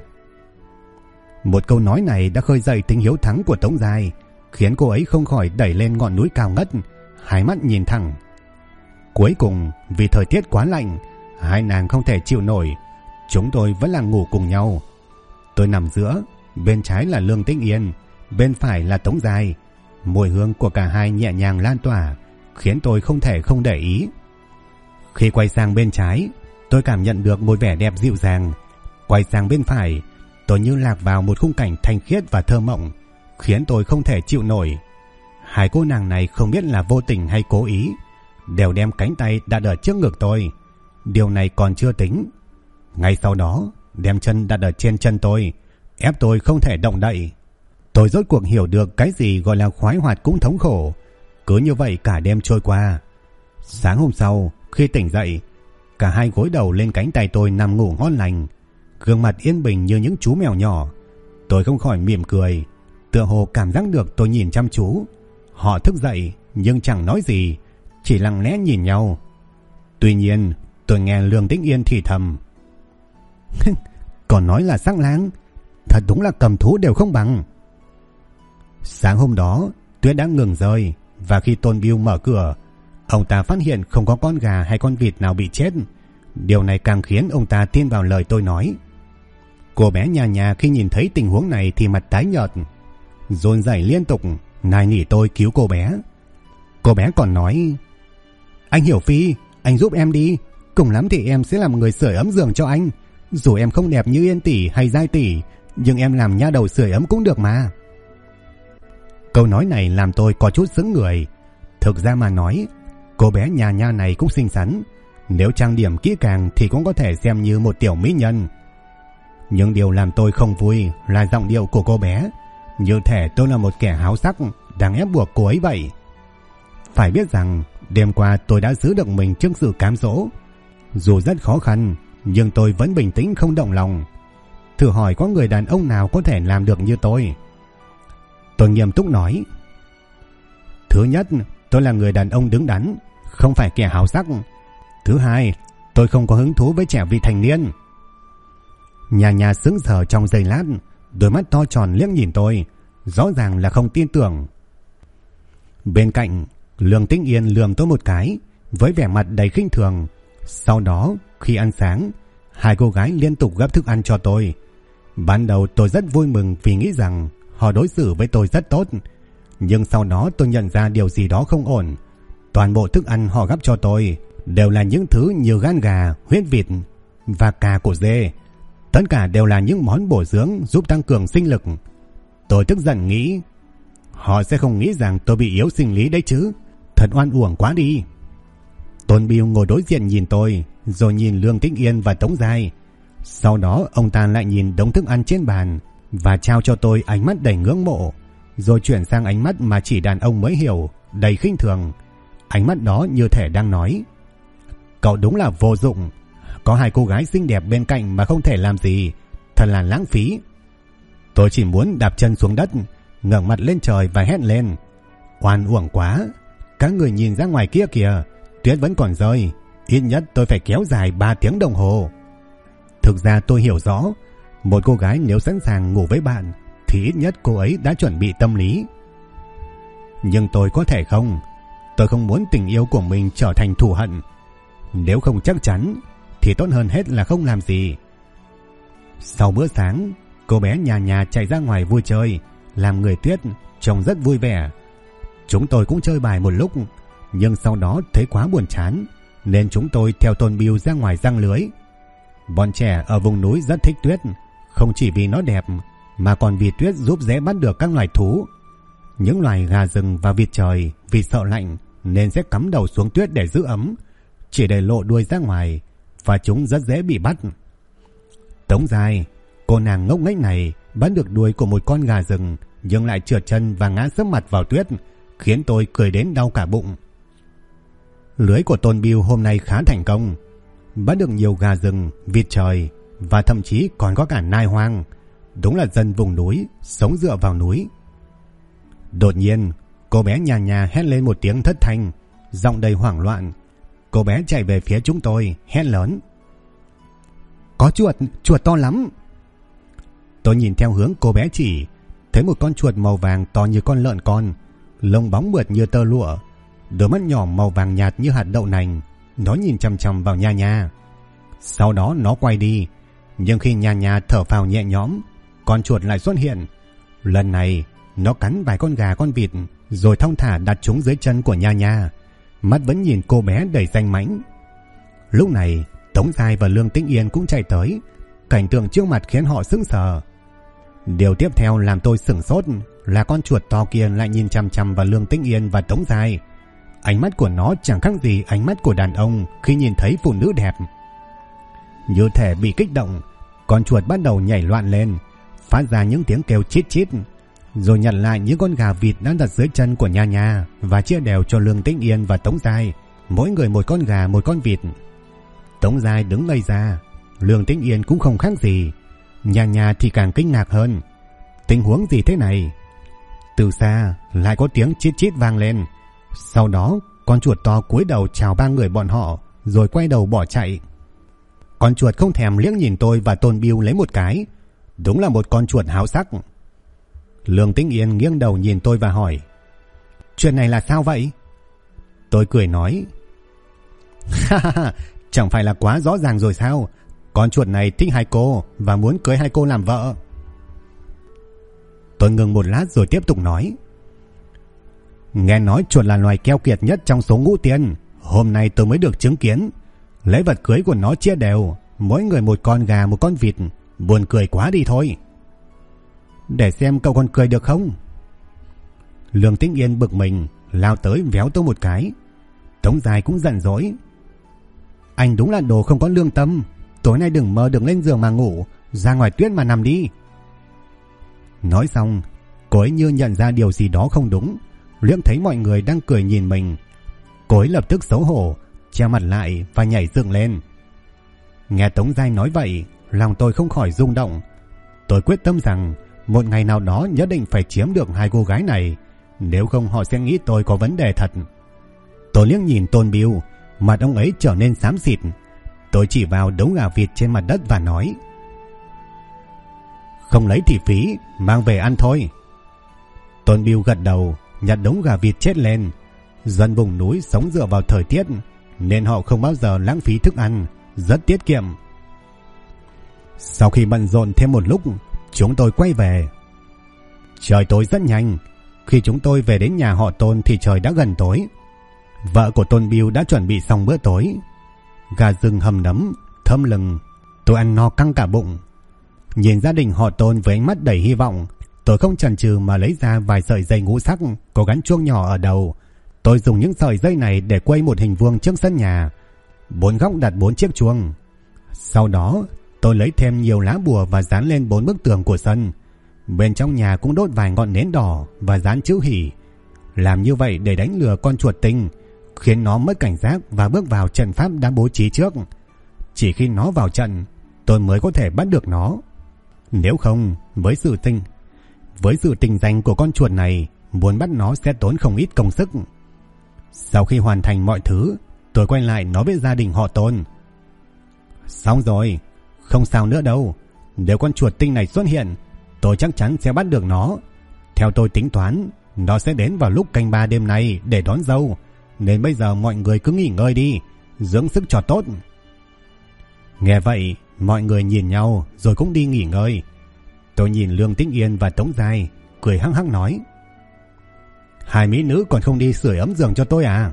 Speaker 1: Một câu nói này đã khơi dậy tính hiếu thắng của Tống Giai, khiến cô ấy không khỏi đẩy lên ngọn núi cao ngất, hai mắt nhìn thẳng. Cuối cùng vì thời tiết quá lạnh, hai nàng không thể chịu nổi, chúng tôi vẫn là ngủ cùng nhau. Tôi nằm giữa, bên trái là Lương Tĩnh Yên, bên phải là Tống Giai. Mùi hương của cả hai nhẹ nhàng lan tỏa, khiến tôi không thể không để ý. Khi quay sang bên trái, tôi cảm nhận được một vẻ đẹp dịu dàng. Quay sang bên phải, tôi như lạc vào một khung cảnh thanh khiết và thơ mộng, khiến tôi không thể chịu nổi. Hai cô nàng này không biết là vô tình hay cố ý, đều đem cánh tay đặt ở trước ngực tôi. Điều này còn chưa tính, ngay sau đó đem chân đặt ở trên chân tôi, ép tôi không thể động đậy. Tôi rốt cuộc hiểu được cái gì gọi là khoái hoạt cũng thống khổ. Cứ như vậy cả đêm trôi qua. Sáng hôm sau, khi tỉnh dậy, cả hai gối đầu lên cánh tay tôi nằm ngủ ngon lành, gương mặt yên bình như những chú mèo nhỏ. Tôi không khỏi mỉm cười, tựa hồ cảm giác được tôi nhìn chăm chú. Họ thức dậy nhưng chẳng nói gì, chỉ lặng lẽ nhìn nhau. Tuy nhiên tôi nghe Lương Tĩnh Yên thì thầm: còn nói là sắc lang, thật đúng là cầm thú đều không bằng. Sáng hôm đó tuyết đã ngừng rơi, và khi Tôn Bill mở cửa, ông ta phát hiện không có con gà hay con vịt nào bị chết. Điều này càng khiến ông ta tin vào lời tôi nói. Cô bé nhà nhà khi nhìn thấy tình huống này thì mặt tái nhợt, run rẩy liên tục nài nỉ tôi cứu cô bé. Cô bé còn nói: anh Hiểu Phi, anh giúp em đi, cùng lắm thì em sẽ làm người sưởi ấm giường cho anh. Dù em không đẹp như Yên tỷ hay Giai tỷ, nhưng em làm nha đầu sưởi ấm cũng được mà. Câu nói này làm tôi có chút sững người. Thực ra mà nói, cô bé nhà nha này cũng xinh xắn, nếu trang điểm kỹ càng thì cũng có thể xem như một tiểu mỹ nhân. Nhưng điều làm tôi không vui là giọng điệu của cô bé, như thể tôi là một kẻ háo sắc đang ép buộc cô ấy vậy. Phải biết rằng đêm qua tôi đã giữ được mình trước sự cám dỗ. Dù rất khó khăn, nhưng tôi vẫn bình tĩnh không động lòng. Thử hỏi có người đàn ông nào có thể làm được như tôi? Tôi nghiêm túc nói. Thứ nhất, tôi là người đàn ông đứng đắn, không phải kẻ háo sắc. Thứ hai, tôi không có hứng thú với trẻ vị thành niên. Nhà nhà sững sờ trong giây lát, đôi mắt to tròn liếc nhìn tôi, rõ ràng là không tin tưởng. Bên cạnh, Lương Tĩnh Yên lườm tôi một cái với vẻ mặt đầy khinh thường. Sau đó, khi ăn sáng, hai cô gái liên tục gấp thức ăn cho tôi. Ban đầu tôi rất vui mừng vì nghĩ rằng họ đối xử với tôi rất tốt. Nhưng sau đó tôi nhận ra điều gì đó không ổn. Toàn bộ thức ăn họ gấp cho tôi đều là những thứ như gan gà, huyết vịt và cà của dê. Tất cả đều là những món bổ dưỡng giúp tăng cường sinh lực. Tôi tức giận nghĩ, họ sẽ không nghĩ rằng tôi bị yếu sinh lý đấy chứ. Thật oan uổng quá đi. Tôn Biêu ngồi đối diện nhìn tôi, rồi nhìn Lương Tĩnh Yên và Tống Giai. Sau đó ông ta lại nhìn đống thức ăn trên bàn và trao cho tôi ánh mắt đầy ngưỡng mộ, rồi chuyển sang ánh mắt mà chỉ đàn ông mới hiểu, đầy khinh thường. Ánh mắt đó như thể đang nói, cậu đúng là vô dụng. Có hai cô gái xinh đẹp bên cạnh mà không thể làm gì, thật là lãng phí. Tôi chỉ muốn đạp chân xuống đất, ngẩng mặt lên trời và hét lên, oan uổng quá. Các người nhìn ra ngoài kia kìa, tuyết vẫn còn rơi. Ít nhất tôi phải kéo dài 3 tiếng đồng hồ. Thực ra tôi hiểu rõ, một cô gái nếu sẵn sàng ngủ với bạn thì ít nhất cô ấy đã chuẩn bị tâm lý. Nhưng tôi có thể không. Tôi không muốn tình yêu của mình trở thành thù hận. Nếu không chắc chắn thì tốt hơn hết là không làm gì. Sau bữa sáng, cô bé nhà nhà chạy ra ngoài vui chơi, làm người tuyết trông rất vui vẻ. Chúng tôi cũng chơi bài một lúc, nhưng sau đó thấy quá buồn chán, nên chúng tôi theo Tôn Biêu ra ngoài giăng lưới. Bọn trẻ ở vùng núi rất thích tuyết, không chỉ vì nó đẹp mà còn vì tuyết giúp dễ bắt được các loài thú. Những loài gà rừng và vịt trời vì sợ lạnh nên sẽ cắm đầu xuống tuyết để giữ ấm, chỉ để lộ đuôi ra ngoài, và chúng rất dễ bị bắt. Tống Giai, cô nàng ngốc nghếch này, bắt được đuôi của một con gà rừng nhưng lại trượt chân và ngã sấp mặt vào tuyết, khiến tôi cười đến đau cả bụng. Lưới của Tôn Biêu hôm nay khá thành công, bắt được nhiều gà rừng, vịt trời và thậm chí còn có cả nai hoang. Đúng là dân vùng núi, sống dựa vào núi. Đột nhiên, cô bé nhà nhà hét lên một tiếng thất thanh, giọng đầy hoảng loạn. Cô bé chạy về phía chúng tôi, hét lớn, có chuột, chuột to lắm. Tôi nhìn theo hướng cô bé chỉ, thấy một con chuột màu vàng to như con lợn con, lông bóng mượt như tơ lụa, đôi mắt nhỏ màu vàng nhạt như hạt đậu nành. Nó nhìn chằm chằm vào Nha Nha. Sau đó nó quay đi, nhưng khi Nha Nha thở phào nhẹ nhõm, con chuột lại xuất hiện. Lần này nó cắn vài con gà con vịt, rồi thong thả đặt chúng dưới chân của Nha Nha, mắt vẫn nhìn cô bé đầy danh mãnh. Lúc này Tống Giai và Lương Tĩnh Yên cũng chạy tới. Cảnh tượng trước mặt khiến họ sững sờ. Điều tiếp theo làm tôi sửng sốt là con chuột to kia lại nhìn chằm chằm vào Lương Tĩnh Yên và Tống Giai. Ánh mắt của nó chẳng khác gì ánh mắt của đàn ông khi nhìn thấy phụ nữ đẹp. Như thể bị kích động, con chuột bắt đầu nhảy loạn lên, phát ra những tiếng kêu chít chít, rồi nhặt lại những con gà vịt đang đặt dưới chân của Nha Nha và chia đều cho Lương Tĩnh Yên và Tống Giai, mỗi người một con gà một con vịt. Tống Giai đứng ngây ra, Lương Tĩnh Yên cũng không khác gì, Nha Nha thì càng kinh ngạc hơn. Tình huống gì thế này? Từ xa lại có tiếng chít chít vang lên. Sau đó con chuột to cúi đầu chào ba người bọn họ, rồi quay đầu bỏ chạy. Con chuột không thèm liếc nhìn tôi và Tôn Biêu lấy một cái. Đúng là một con chuột háo sắc. Lương Tĩnh Yên nghiêng đầu nhìn tôi và hỏi, chuyện này là sao vậy? Tôi cười nói, chẳng phải là quá rõ ràng rồi sao? Con chuột này thích hai cô và muốn cưới hai cô làm vợ. Tôi ngừng một lát rồi tiếp tục nói, nghe nói chuột là loài keo kiệt nhất trong số ngũ tiên. Hôm nay tôi mới được chứng kiến. Lễ vật cưới của nó chia đều, mỗi người một con gà một con vịt. Buồn cười quá đi thôi. Để xem cậu còn cười được không? Lương Tĩnh Yên bực mình, lao tới véo tôi một cái. Tống Giai cũng giận dỗi, anh đúng là đồ không có lương tâm. Tối nay đừng mơ được lên giường mà ngủ, ra ngoài tuyết mà nằm đi. Nói xong, cô ấy như nhận ra điều gì đó không đúng, liếc thấy mọi người đang cười nhìn mình. Cô ấy lập tức xấu hổ, che mặt lại và nhảy dựng lên. Nghe Tống Giai nói vậy, lòng tôi không khỏi rung động. Tôi quyết tâm rằng một ngày nào đó nhất định phải chiếm được hai cô gái này, nếu không họ sẽ nghĩ tôi có vấn đề thật. Tôi liếc nhìn Tôn Biêu, mặt ông ấy trở nên xám xịt. Tôi chỉ vào đống gà vịt trên mặt đất và nói: "Không lấy thì phí, mang về ăn thôi." Tôn Biêu gật đầu, nhặt đống gà vịt chết lên. Dân vùng núi sống dựa vào thời tiết nên họ không bao giờ lãng phí thức ăn, rất tiết kiệm. Sau khi bận rộn thêm một lúc, chúng tôi quay về. Trời tối rất nhanh. Khi chúng tôi về đến nhà họ Tôn thì trời đã gần tối. Vợ của Tôn Biêu đã chuẩn bị xong bữa tối. Gà rừng hầm nấm, thơm lừng. Tôi ăn no căng cả bụng. Nhìn gia đình họ Tôn với ánh mắt đầy hy vọng, tôi không chần chừ mà lấy ra vài sợi dây ngũ sắc có gắn chuông nhỏ ở đầu. Tôi dùng những sợi dây này để quay một hình vuông trước sân nhà. 4 góc đặt 4 chiếc chuông. Sau đó tôi lấy thêm nhiều lá bùa và dán lên 4 bức tường của sân. Bên trong nhà cũng đốt vài ngọn nến đỏ và dán chữ hỉ. Làm như vậy để đánh lừa con chuột tinh, khiến nó mất cảnh giác và bước vào trận pháp đã bố trí trước. Chỉ khi nó vào trận, tôi mới có thể bắt được nó. Nếu không, với sự tinh danh của con chuột này, muốn bắt nó sẽ tốn không ít công sức. Sau khi hoàn thành mọi thứ, tôi quay lại nói với gia đình họ Tôn: "Xong rồi, không sao nữa đâu. Nếu con chuột tinh này xuất hiện, tôi chắc chắn sẽ bắt được nó. Theo tôi tính toán, nó sẽ đến vào lúc canh 3 đêm nay để đón dâu, nên bây giờ mọi người cứ nghỉ ngơi đi, dưỡng sức cho tốt." Nghe vậy, mọi người nhìn nhau rồi cũng đi nghỉ ngơi. Tôi nhìn Lương Tĩnh Yên và Tống Giai, cười hăng hăng nói: "Hai mỹ nữ còn không đi sưởi ấm giường cho tôi à?"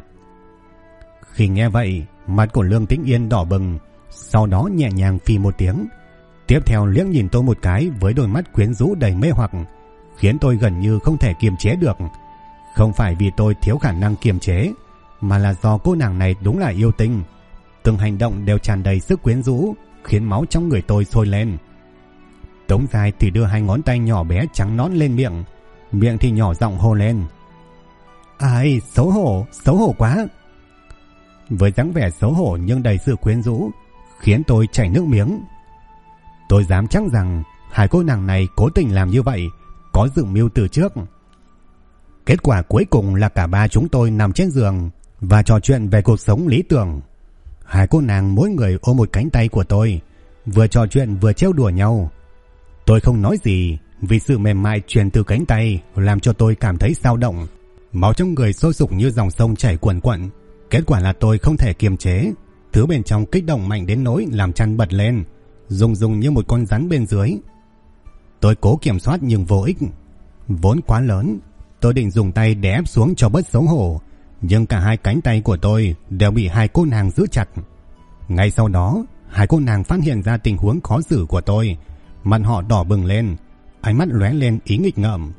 Speaker 1: Khi nghe vậy, mặt của Lương Tĩnh Yên đỏ bừng, sau đó nhẹ nhàng phì một tiếng. Tiếp theo liếc nhìn tôi một cái với đôi mắt quyến rũ đầy mê hoặc, khiến tôi gần như không thể kiềm chế được. Không phải vì tôi thiếu khả năng kiềm chế, mà là do cô nàng này đúng là yêu tinh. Từng hành động đều tràn đầy sức quyến rũ, khiến máu trong người tôi sôi lên. Tống Giai thì đưa hai ngón tay nhỏ bé trắng nõn lên miệng thì nhỏ giọng hô lên: "Ai, xấu hổ quá." Với dáng vẻ xấu hổ nhưng đầy sự quyến rũ, khiến tôi chảy nước miếng. Tôi dám chắc rằng hai cô nàng này cố tình làm như vậy, có dự mưu từ trước. Kết quả cuối cùng là cả ba chúng tôi nằm trên giường và trò chuyện về cuộc sống lý tưởng. Hai cô nàng mỗi người ôm một cánh tay của tôi, vừa trò chuyện vừa trêu đùa nhau. Tôi không nói gì vì sự mềm mại truyền từ cánh tay làm cho tôi cảm thấy xao động. Máu trong người sôi sục như dòng sông chảy cuồn cuộn. Kết quả là tôi không thể kiềm chế, thứ bên trong kích động mạnh đến nỗi làm chăn bật lên, rung như một con rắn bên dưới. Tôi cố kiểm soát nhưng vô ích. Vốn quá lớn, tôi định dùng tay đè ép xuống cho bớt xấu hổ, nhưng cả hai cánh tay của tôi đều bị hai cô nàng giữ chặt. Ngay sau đó, hai cô nàng phát hiện ra tình huống khó xử của tôi, mặt họ đỏ bừng lên, ánh mắt lóe lên ý nghịch ngợm.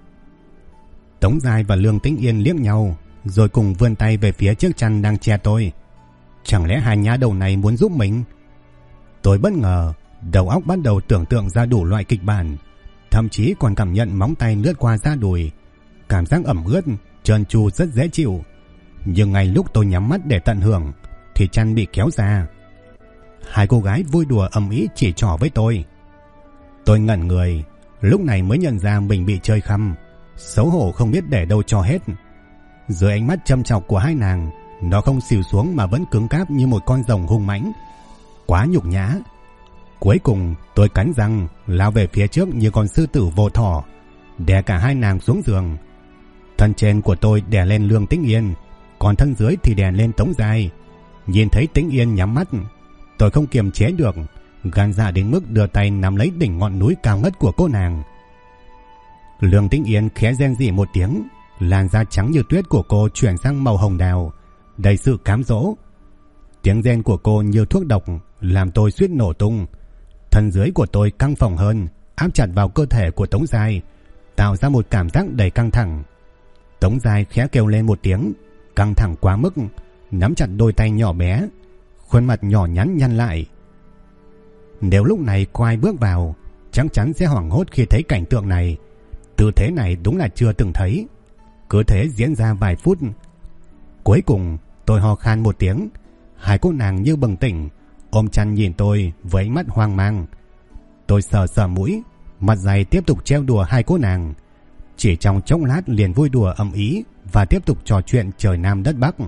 Speaker 1: Tống Giai và Lương Tĩnh Yên liếc nhau, rồi cùng vươn tay về phía chiếc chăn đang che tôi. Chẳng lẽ hai nhá đầu này muốn giúp mình? Tôi bất ngờ, đầu óc bắt đầu tưởng tượng ra đủ loại kịch bản, thậm chí còn cảm nhận móng tay lướt qua da đùi, cảm giác ẩm ướt, trơn tru rất dễ chịu. Nhưng ngay lúc tôi nhắm mắt để tận hưởng thì chăn bị kéo ra. Hai cô gái vui đùa ầm ĩ chỉ trỏ với tôi. Tôi ngẩn người, lúc này mới nhận ra mình bị chơi khăm, xấu hổ không biết để đâu cho hết. Dưới ánh mắt châm chọc của hai nàng, nó không xìu xuống mà vẫn cứng cáp như một con rồng hung mãnh. Quá nhục nhã. Cuối cùng tôi cắn răng lao về phía trước như con sư tử vô thỏ, đè cả hai nàng xuống giường. Thân trên của tôi đè lên Lương Tĩnh Yên, còn thân dưới thì đè lên Tống Giai. Nhìn thấy Tĩnh Yên nhắm mắt, tôi không kiềm chế được, gan dạ đến mức đưa tay nắm lấy đỉnh ngọn núi cao ngất của cô nàng. Lương Tĩnh Yên khẽ rên rỉ một tiếng, làn da trắng như tuyết của cô chuyển sang màu hồng đào, đầy sự cám dỗ. Tiếng rên của cô như thuốc độc, làm tôi suýt nổ tung. Thân dưới của tôi căng phồng hơn, áp chặt vào cơ thể của Tống Giai, tạo ra một cảm giác đầy căng thẳng. Tống Giai khẽ kêu lên một tiếng, căng thẳng quá mức, nắm chặt đôi tay nhỏ bé, khuôn mặt nhỏ nhắn nhăn lại. Nếu lúc này có ai bước vào, chắc chắn sẽ hoảng hốt khi thấy cảnh tượng này. Tư thế này đúng là chưa từng thấy. Cứ thế diễn ra vài phút. Cuối cùng tôi ho khan một tiếng, hai cô nàng như bừng tỉnh, ôm chăn nhìn tôi với ánh mắt hoang mang. Tôi sờ mũi, mặt dày tiếp tục trêu đùa hai cô nàng. Chỉ trong chốc lát liền vui đùa ầm ĩ và tiếp tục trò chuyện trời Nam đất Bắc.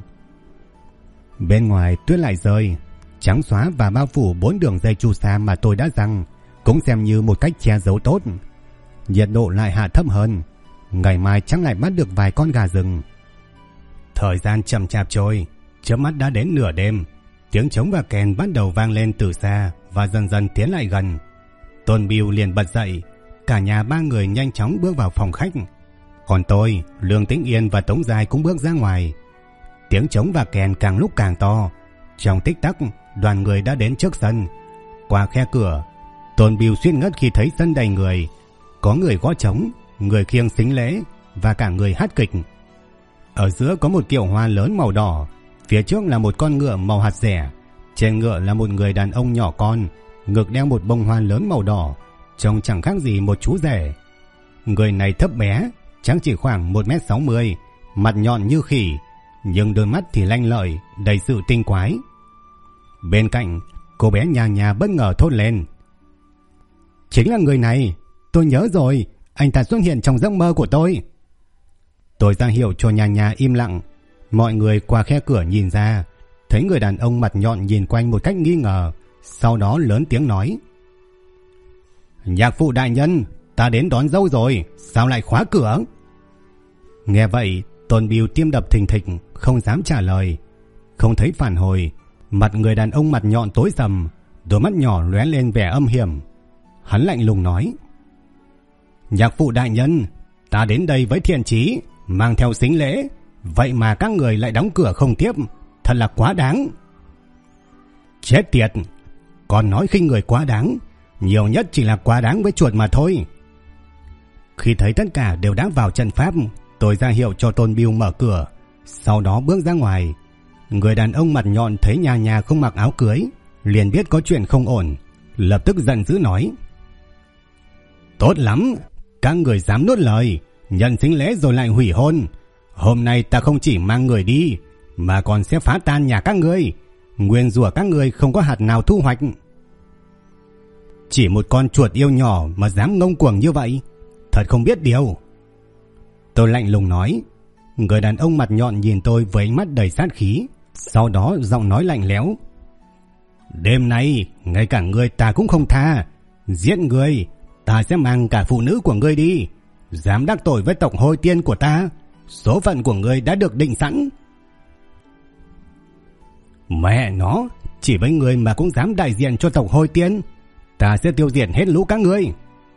Speaker 1: Bên ngoài tuyết lại rơi, trắng xóa và bao phủ 4 đường dây chu sa mà tôi đã răng, cũng xem như một cách che giấu tốt. Nhiệt độ lại hạ thấp hơn, ngày mai chắc lại bắt được vài con gà rừng. Thời gian chậm chạp trôi, chớp mắt đã đến nửa đêm. Tiếng trống và kèn bắt đầu vang lên từ xa và dần dần tiến lại gần. Tôn Biêu liền bật dậy, cả nhà 3 người nhanh chóng bước vào phòng khách. Còn tôi, Lương Tĩnh Yên và Tống Giai cũng bước ra ngoài. Tiếng trống và kèn càng lúc càng to. Trong tích tắc, đoàn người đã đến trước sân. Qua khe cửa, Tôn Biêu suýt ngất khi thấy sân đầy người. Có người gõ trống, người khiêng sính lễ và cả người hát kịch. Ở giữa có một kiệu hoa lớn màu đỏ, phía trước là một con ngựa màu hạt dẻ. Trên ngựa là một người đàn ông nhỏ con, ngực đeo một bông hoa lớn màu đỏ, trông chẳng khác gì một chú rể. Người này thấp bé, chắc chỉ khoảng 1m60, mặt nhọn như khỉ, nhưng đôi mắt thì lanh lợi, đầy sự tinh quái. Bên cạnh, cô bé Nha Nha bất ngờ thốt lên: "Chính là người này, tôi nhớ rồi, anh ta xuất hiện trong giấc mơ của tôi." Tôi ra hiệu cho Nha Nha im lặng. Mọi người qua khe cửa nhìn ra, thấy người đàn ông mặt nhọn nhìn quanh một cách nghi ngờ, sau đó lớn tiếng nói: "Nhạc phụ đại nhân, ta đến đón dâu rồi, sao lại khóa cửa?" Nghe vậy, Tôn Biêu tim đập thình thịch, không dám trả lời. Không thấy phản hồi, mặt người đàn ông mặt nhọn tối sầm, đôi mắt nhỏ lóe lên vẻ âm hiểm. Hắn lạnh lùng nói: "Nhạc phụ đại nhân, ta đến đây với thiện chí, mang theo sính lễ, vậy mà các người lại đóng cửa không tiếp, thật là quá đáng." "Chết tiệt, còn nói khinh người quá đáng, nhiều nhất chỉ là quá đáng với chuột mà thôi." Khi thấy tất cả đều đã vào trận pháp, tôi ra hiệu cho Tôn Biêu mở cửa, sau đó bước ra ngoài. Người đàn ông mặt nhọn thấy Nha Nha không mặc áo cưới, liền biết có chuyện không ổn, lập tức giận dữ nói: "Tốt lắm, các người dám nuốt lời, nhận sính lễ rồi lại hủy hôn. Hôm nay ta không chỉ mang người đi, mà còn sẽ phá tan nhà các ngươi, nguyền rủa các ngươi không có hạt nào thu hoạch." "Chỉ một con chuột yêu nhỏ mà dám ngông cuồng như vậy, thật không biết điều." Tôi lạnh lùng nói. Người đàn ông mặt nhọn nhìn tôi với ánh mắt đầy sát khí, sau đó giọng nói lạnh lẽo: "Đêm nay, ngay cả ngươi ta cũng không tha. Giết ngươi, ta sẽ mang cả phụ nữ của ngươi đi. Dám đắc tội với tộc Hôi Tiên của ta, số phận của ngươi đã được định sẵn." "Mẹ nó, chỉ với ngươi mà cũng dám đại diện cho tộc Hôi Tiên, ta sẽ tiêu diệt hết lũ các ngươi."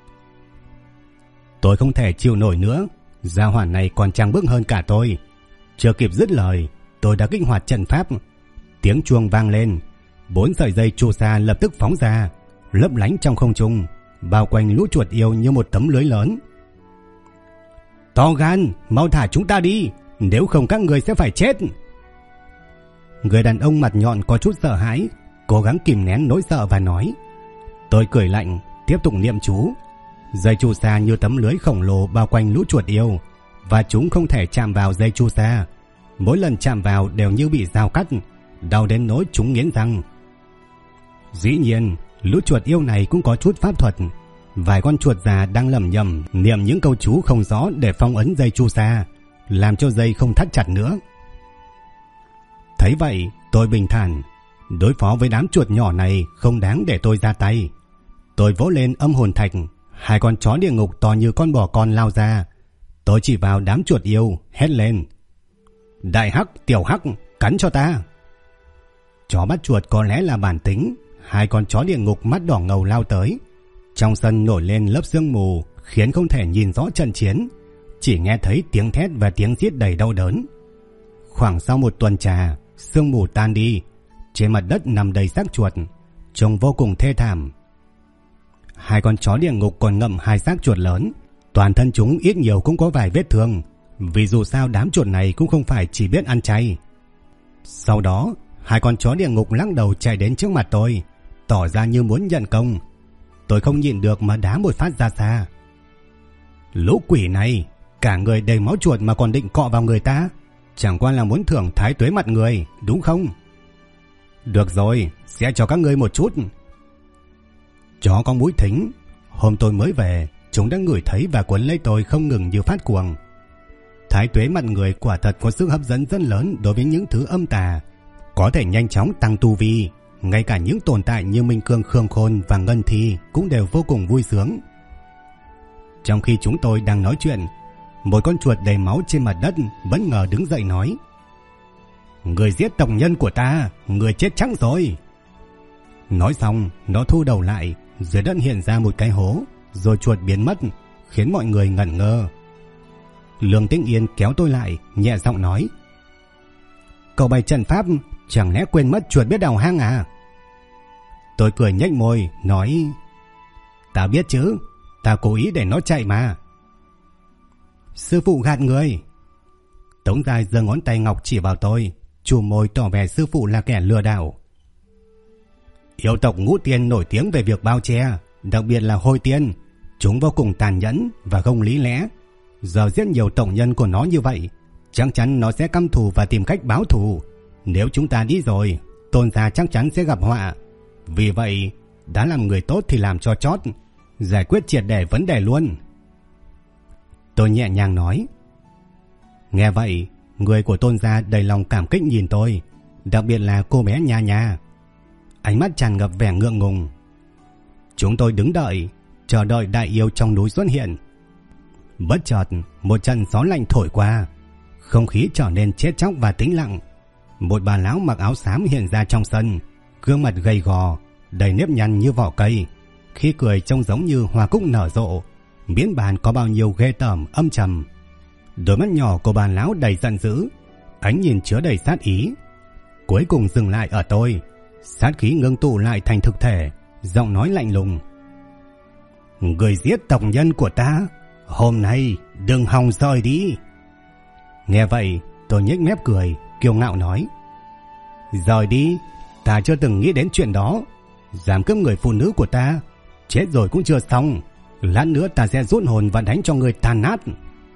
Speaker 1: Tôi không thể chịu nổi nữa, gia hỏa này còn trang bức hơn cả tôi. Chưa kịp dứt lời, tôi đã kích hoạt trận pháp. Tiếng chuông vang lên, 4 sợi dây chu sa lập tức phóng ra, lấp lánh trong không trung, bao quanh lũ chuột yêu như một tấm lưới lớn. "To gan, mau thả chúng ta đi, nếu không các người sẽ phải chết." Người đàn ông mặt nhọn có chút sợ hãi, cố gắng kìm nén nỗi sợ và nói. Tôi cười lạnh, tiếp tục niệm chú. Dây chu sa như tấm lưới khổng lồ bao quanh lũ chuột yêu, và chúng không thể chạm vào dây chu sa. Mỗi lần chạm vào đều như bị dao cắt, đau đến nỗi chúng nghiến răng. Dĩ nhiên, lũ chuột yêu này cũng có chút pháp thuật. Vài con chuột già đang lẩm nhẩm niệm những câu chú không rõ để phong ấn dây chu sa, làm cho dây không thắt chặt nữa. Thấy vậy, tôi bình thản. Đối phó với đám chuột nhỏ này không đáng để tôi ra tay. Tôi vỗ lên âm hồn thạch, 2 con chó địa ngục to như con bò con lao ra. Tôi chỉ vào đám chuột yêu, hét lên: "Đại hắc, tiểu hắc, cắn cho ta!" Chó bắt chuột có lẽ là bản tính, 2 con chó địa ngục mắt đỏ ngầu lao tới. Trong sân nổi lên lớp sương mù, khiến không thể nhìn rõ trận chiến, chỉ nghe thấy tiếng thét và tiếng giết đầy đau đớn. Khoảng sau một tuần trà, sương mù tan đi, trên mặt đất nằm đầy xác chuột, trông vô cùng thê thảm. 2 con chó địa ngục còn ngậm 2 xác chuột lớn, toàn thân chúng ít nhiều cũng có vài vết thương, vì dù sao đám chuột này cũng không phải chỉ biết ăn chay. Sau đó, 2 con chó địa ngục lắc đầu chạy đến trước mặt tôi, tỏ ra như muốn nhận công. Tôi không nhịn được mà đá một phát ra xa. Lũ quỷ này, cả người đầy máu chuột mà còn định cọ vào người ta, chẳng qua là muốn thưởng thái tuế mặt người, đúng không? Được rồi, sẽ cho các ngươi một chút. Chó có mũi thính. Hôm tôi mới về, chúng đã ngửi thấy và quấn lấy tôi không ngừng như phát cuồng. Thái tuế mặt người quả thật có sức hấp dẫn rất lớn đối với những thứ âm tà, có thể nhanh chóng tăng tu vi. Ngay cả những tồn tại như Minh Cương, Khương Khôn và Ngân Thi cũng đều vô cùng vui sướng. Trong khi chúng tôi đang nói chuyện, một con chuột đầy máu trên mặt đất bất ngờ đứng dậy nói: Người giết tộc nhân của ta, người chết chắc rồi. Nói xong, nó thu đầu lại, dưới đất hiện ra một cái hố, rồi chuột biến mất, khiến mọi người ngẩn ngơ. Lương Tĩnh Yên kéo tôi lại, nhẹ giọng nói: Cậu bày trận pháp, chẳng lẽ quên mất chuột biết đào hang à? Tôi cười nhếch môi, nói: Ta biết chứ, ta cố ý để nó chạy mà. Sư phụ gạt người. Tống Giai giơ ngón tay ngọc chỉ vào tôi, chù môi tỏ vẻ sư phụ là kẻ lừa đảo. Yêu tộc Ngũ Tiên nổi tiếng về việc bao che, đặc biệt là Hôi Tiên. Chúng vô cùng tàn nhẫn và không lý lẽ. Giờ giết nhiều tộc nhân của nó như vậy, chắc chắn nó sẽ căm thù và tìm cách báo thù. Nếu chúng ta đi rồi, Tôn gia chắc chắn sẽ gặp họa. Vì vậy, đã làm người tốt thì làm cho chót, giải quyết triệt để vấn đề luôn. Tôi nhẹ nhàng nói. Nghe vậy, người của Tôn gia đầy lòng cảm kích nhìn tôi, đặc biệt là cô bé Nha Nha. Ánh mắt tràn ngập vẻ ngượng ngùng. Chúng tôi đứng đợi, chờ đợi đại yêu trong núi xuất hiện. Bất chợt, một trận gió lạnh thổi qua, không khí trở nên chết chóc và tĩnh lặng. Một bà lão mặc áo xám hiện ra trong sân, gương mặt gầy gò, đầy nếp nhăn như vỏ cây, khi cười trông giống như hoa cúc nở rộ, miễn bàn có bao nhiêu ghê tởm âm trầm. Đôi mắt nhỏ của bà lão đầy giận dữ, ánh nhìn chứa đầy sát ý, cuối cùng dừng lại ở tôi. Sát khí ngưng tụ lại thành thực thể, giọng nói lạnh lùng: Người giết tộc nhân của ta, hôm nay đừng hòng rời đi. Nghe vậy, tôi nhếch mép cười, kiêu ngạo nói: Rời đi? Ta chưa từng nghĩ đến chuyện đó. Dám cướp người phụ nữ của ta, chết rồi cũng chưa xong. Lát nữa ta sẽ rút hồn và đánh cho người tàn nát.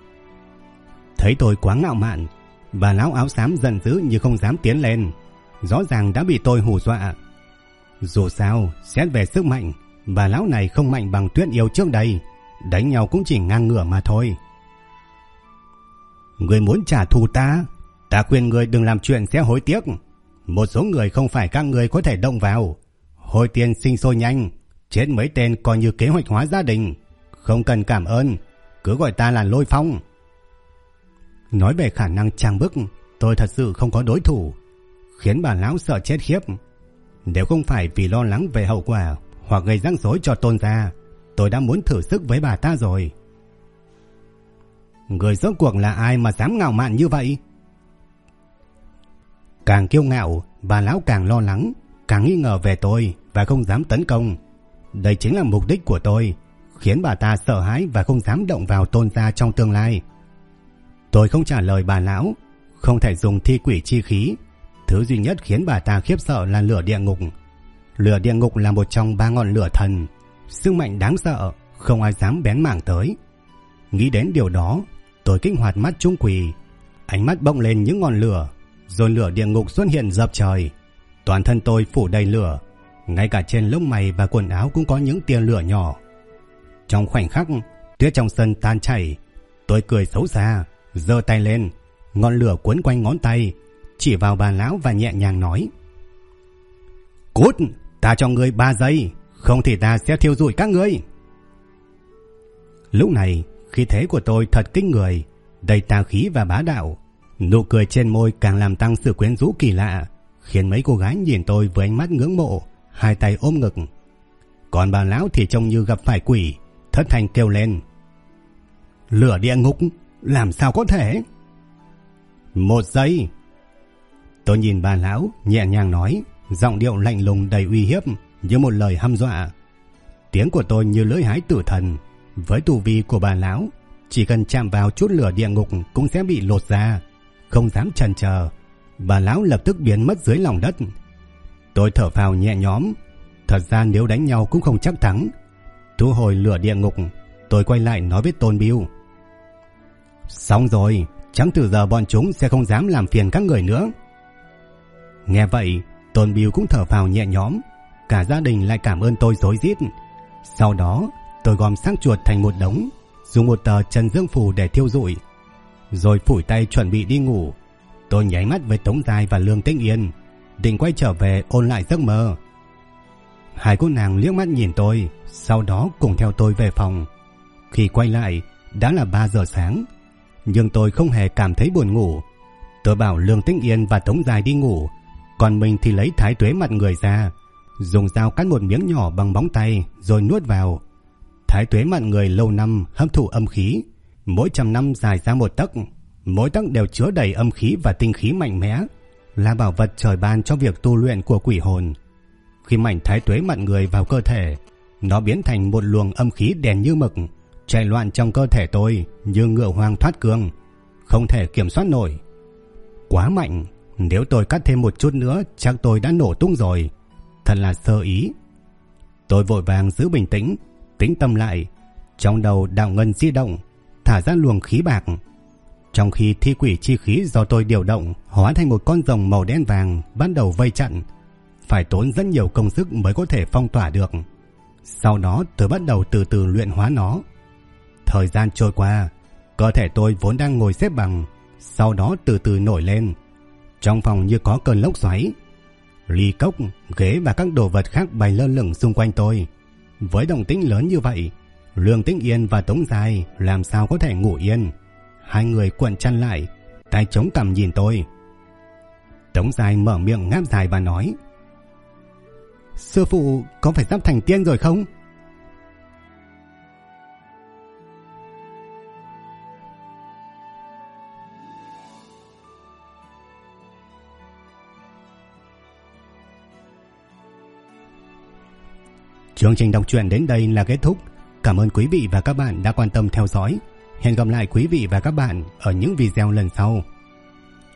Speaker 1: Thấy tôi quá ngạo mạn, bà lão áo xám giận dữ như không dám tiến lên, rõ ràng đã bị tôi hù dọa. Dù sao, xét về sức mạnh, bà lão này không mạnh bằng Tuyết Yêu trước đây, đánh nhau cũng chỉ ngang ngửa mà thôi. Người muốn trả thù ta, ta khuyên người đừng làm chuyện sẽ hối tiếc. Một số người không phải các người có thể động vào. Hồi tiền sinh sôi nhanh, chết mấy tên coi như kế hoạch hóa gia đình. Không cần cảm ơn, cứ gọi ta là Lôi Phong. Nói về khả năng trang bức, tôi thật sự không có đối thủ, khiến bà lão sợ chết khiếp. Nếu không phải vì lo lắng về hậu quả hoặc gây rắc rối cho Tôn gia, tôi đã muốn thử sức với bà ta rồi. Người rốt cuộc là ai mà dám ngạo mạn như vậy? Càng kiêu ngạo, bà lão càng lo lắng, càng nghi ngờ về tôi và không dám tấn công. Đây chính là mục đích của tôi, khiến bà ta sợ hãi và không dám động vào Tôn gia trong tương lai. Tôi không trả lời bà lão, không thể dùng thi quỷ chi khí. Thứ duy nhất khiến bà ta khiếp sợ là lửa địa ngục. Lửa địa ngục là một trong 3 ngọn lửa thần, sức mạnh đáng sợ, không ai dám bén mảng tới. Nghĩ đến điều đó, tôi kích hoạt mắt trung quỷ, ánh mắt bỗng lên những ngọn lửa, rồi lửa địa ngục xuất hiện dập trời. Toàn thân tôi phủ đầy lửa, ngay cả trên lông mày và quần áo cũng có những tia lửa nhỏ. Trong khoảnh khắc, tuyết trong sân tan chảy. Tôi cười xấu xa, giơ tay lên, ngọn lửa cuốn quanh ngón tay, chỉ vào bà lão và nhẹ nhàng nói: Cút, ta cho ngươi 3 giây, không thì ta sẽ thiêu rụi các ngươi. Lúc này, khí thế của tôi thật kinh người, đầy tà khí và bá đạo. Nụ cười trên môi càng làm tăng sự quyến rũ kỳ lạ, khiến mấy cô gái nhìn tôi với ánh mắt ngưỡng mộ, hai tay ôm ngực. Còn bà lão thì trông như gặp phải quỷ, thất thanh kêu lên: Lửa địa ngục, làm sao có thể? 1 giây. Tôi nhìn bà lão, nhẹ nhàng nói, giọng điệu lạnh lùng đầy uy hiếp, như một lời hăm dọa. Tiếng của tôi như lưỡi hái tử thần. Với tu vi của bà lão, chỉ cần chạm vào chút lửa địa ngục cũng sẽ bị lột ra. Không dám chần chờ, bà lão lập tức biến mất dưới lòng đất. Tôi thở phào nhẹ nhõm. Thật ra nếu đánh nhau cũng không chắc thắng. Thu hồi lửa địa ngục, tôi quay lại nói với Tôn Biêu: Xong rồi, chẳng từ giờ bọn chúng sẽ không dám làm phiền các người nữa. Nghe vậy, Tôn Biêu cũng thở phào nhẹ nhõm, cả gia đình lại cảm ơn tôi rối rít. Sau đó tôi gom xác chuột thành một đống, dùng một tờ trần dương phù để thiêu rụi, rồi phủi tay chuẩn bị đi ngủ. Tôi nháy mắt với Tống Giai và Lương Tĩnh Yên, định quay trở về ôn lại giấc mơ. Hai cô nàng liếc mắt nhìn tôi, sau đó cùng theo tôi về phòng. Khi quay lại đã là 3 giờ sáng, nhưng tôi không hề cảm thấy buồn ngủ. Tôi bảo Lương Tĩnh Yên và Tống Giai đi ngủ, còn mình thì lấy thái tuế mặt người ra, dùng dao cắt một miếng nhỏ bằng móng tay rồi nuốt vào. Thái tuế mặt người lâu năm hấp thụ âm khí, mỗi 100 năm dài ra 1 tấc, mỗi tấc đều chứa đầy âm khí và tinh khí mạnh mẽ, là bảo vật trời ban cho việc tu luyện của quỷ hồn. Khi mảnh thái tuế mặt người vào cơ thể, nó biến thành một luồng âm khí đen như mực, chạy loạn trong cơ thể tôi như ngựa hoang thoát cương, không thể kiểm soát nổi. Quá mạnh, nếu tôi cắt thêm một chút nữa chắc tôi đã nổ tung rồi. Thật là sơ ý. Tôi vội vàng giữ bình tĩnh, tĩnh tâm lại. Trong đầu đạo ngân di động, thả ra luồng khí bạc. Trong khi thi quỷ chi khí do tôi điều động hóa thành một con rồng màu đen vàng bắt đầu vây chặn, phải tốn rất nhiều công sức mới có thể phong tỏa được. Sau đó tôi bắt đầu từ từ luyện hóa nó. Thời gian trôi qua, cơ thể tôi vốn đang ngồi xếp bằng, sau đó từ từ nổi lên. Trong phòng như có cơn lốc xoáy, ly cốc, ghế và các đồ vật khác bay lơ lửng xung quanh tôi. Với động tĩnh lớn như vậy, Lương Tĩnh Yên và Tống Giai làm sao có thể ngủ yên. Hai người cuộn chăn lại, tay chống cằm nhìn tôi. Tống Giai mở miệng ngáp dài và nói: "Sư phụ có phải sắp thành tiên rồi không?" Chương trình đọc truyện đến đây là kết thúc. Cảm ơn quý vị và các bạn đã quan tâm theo dõi. Hẹn gặp lại quý vị và các bạn ở những video lần sau.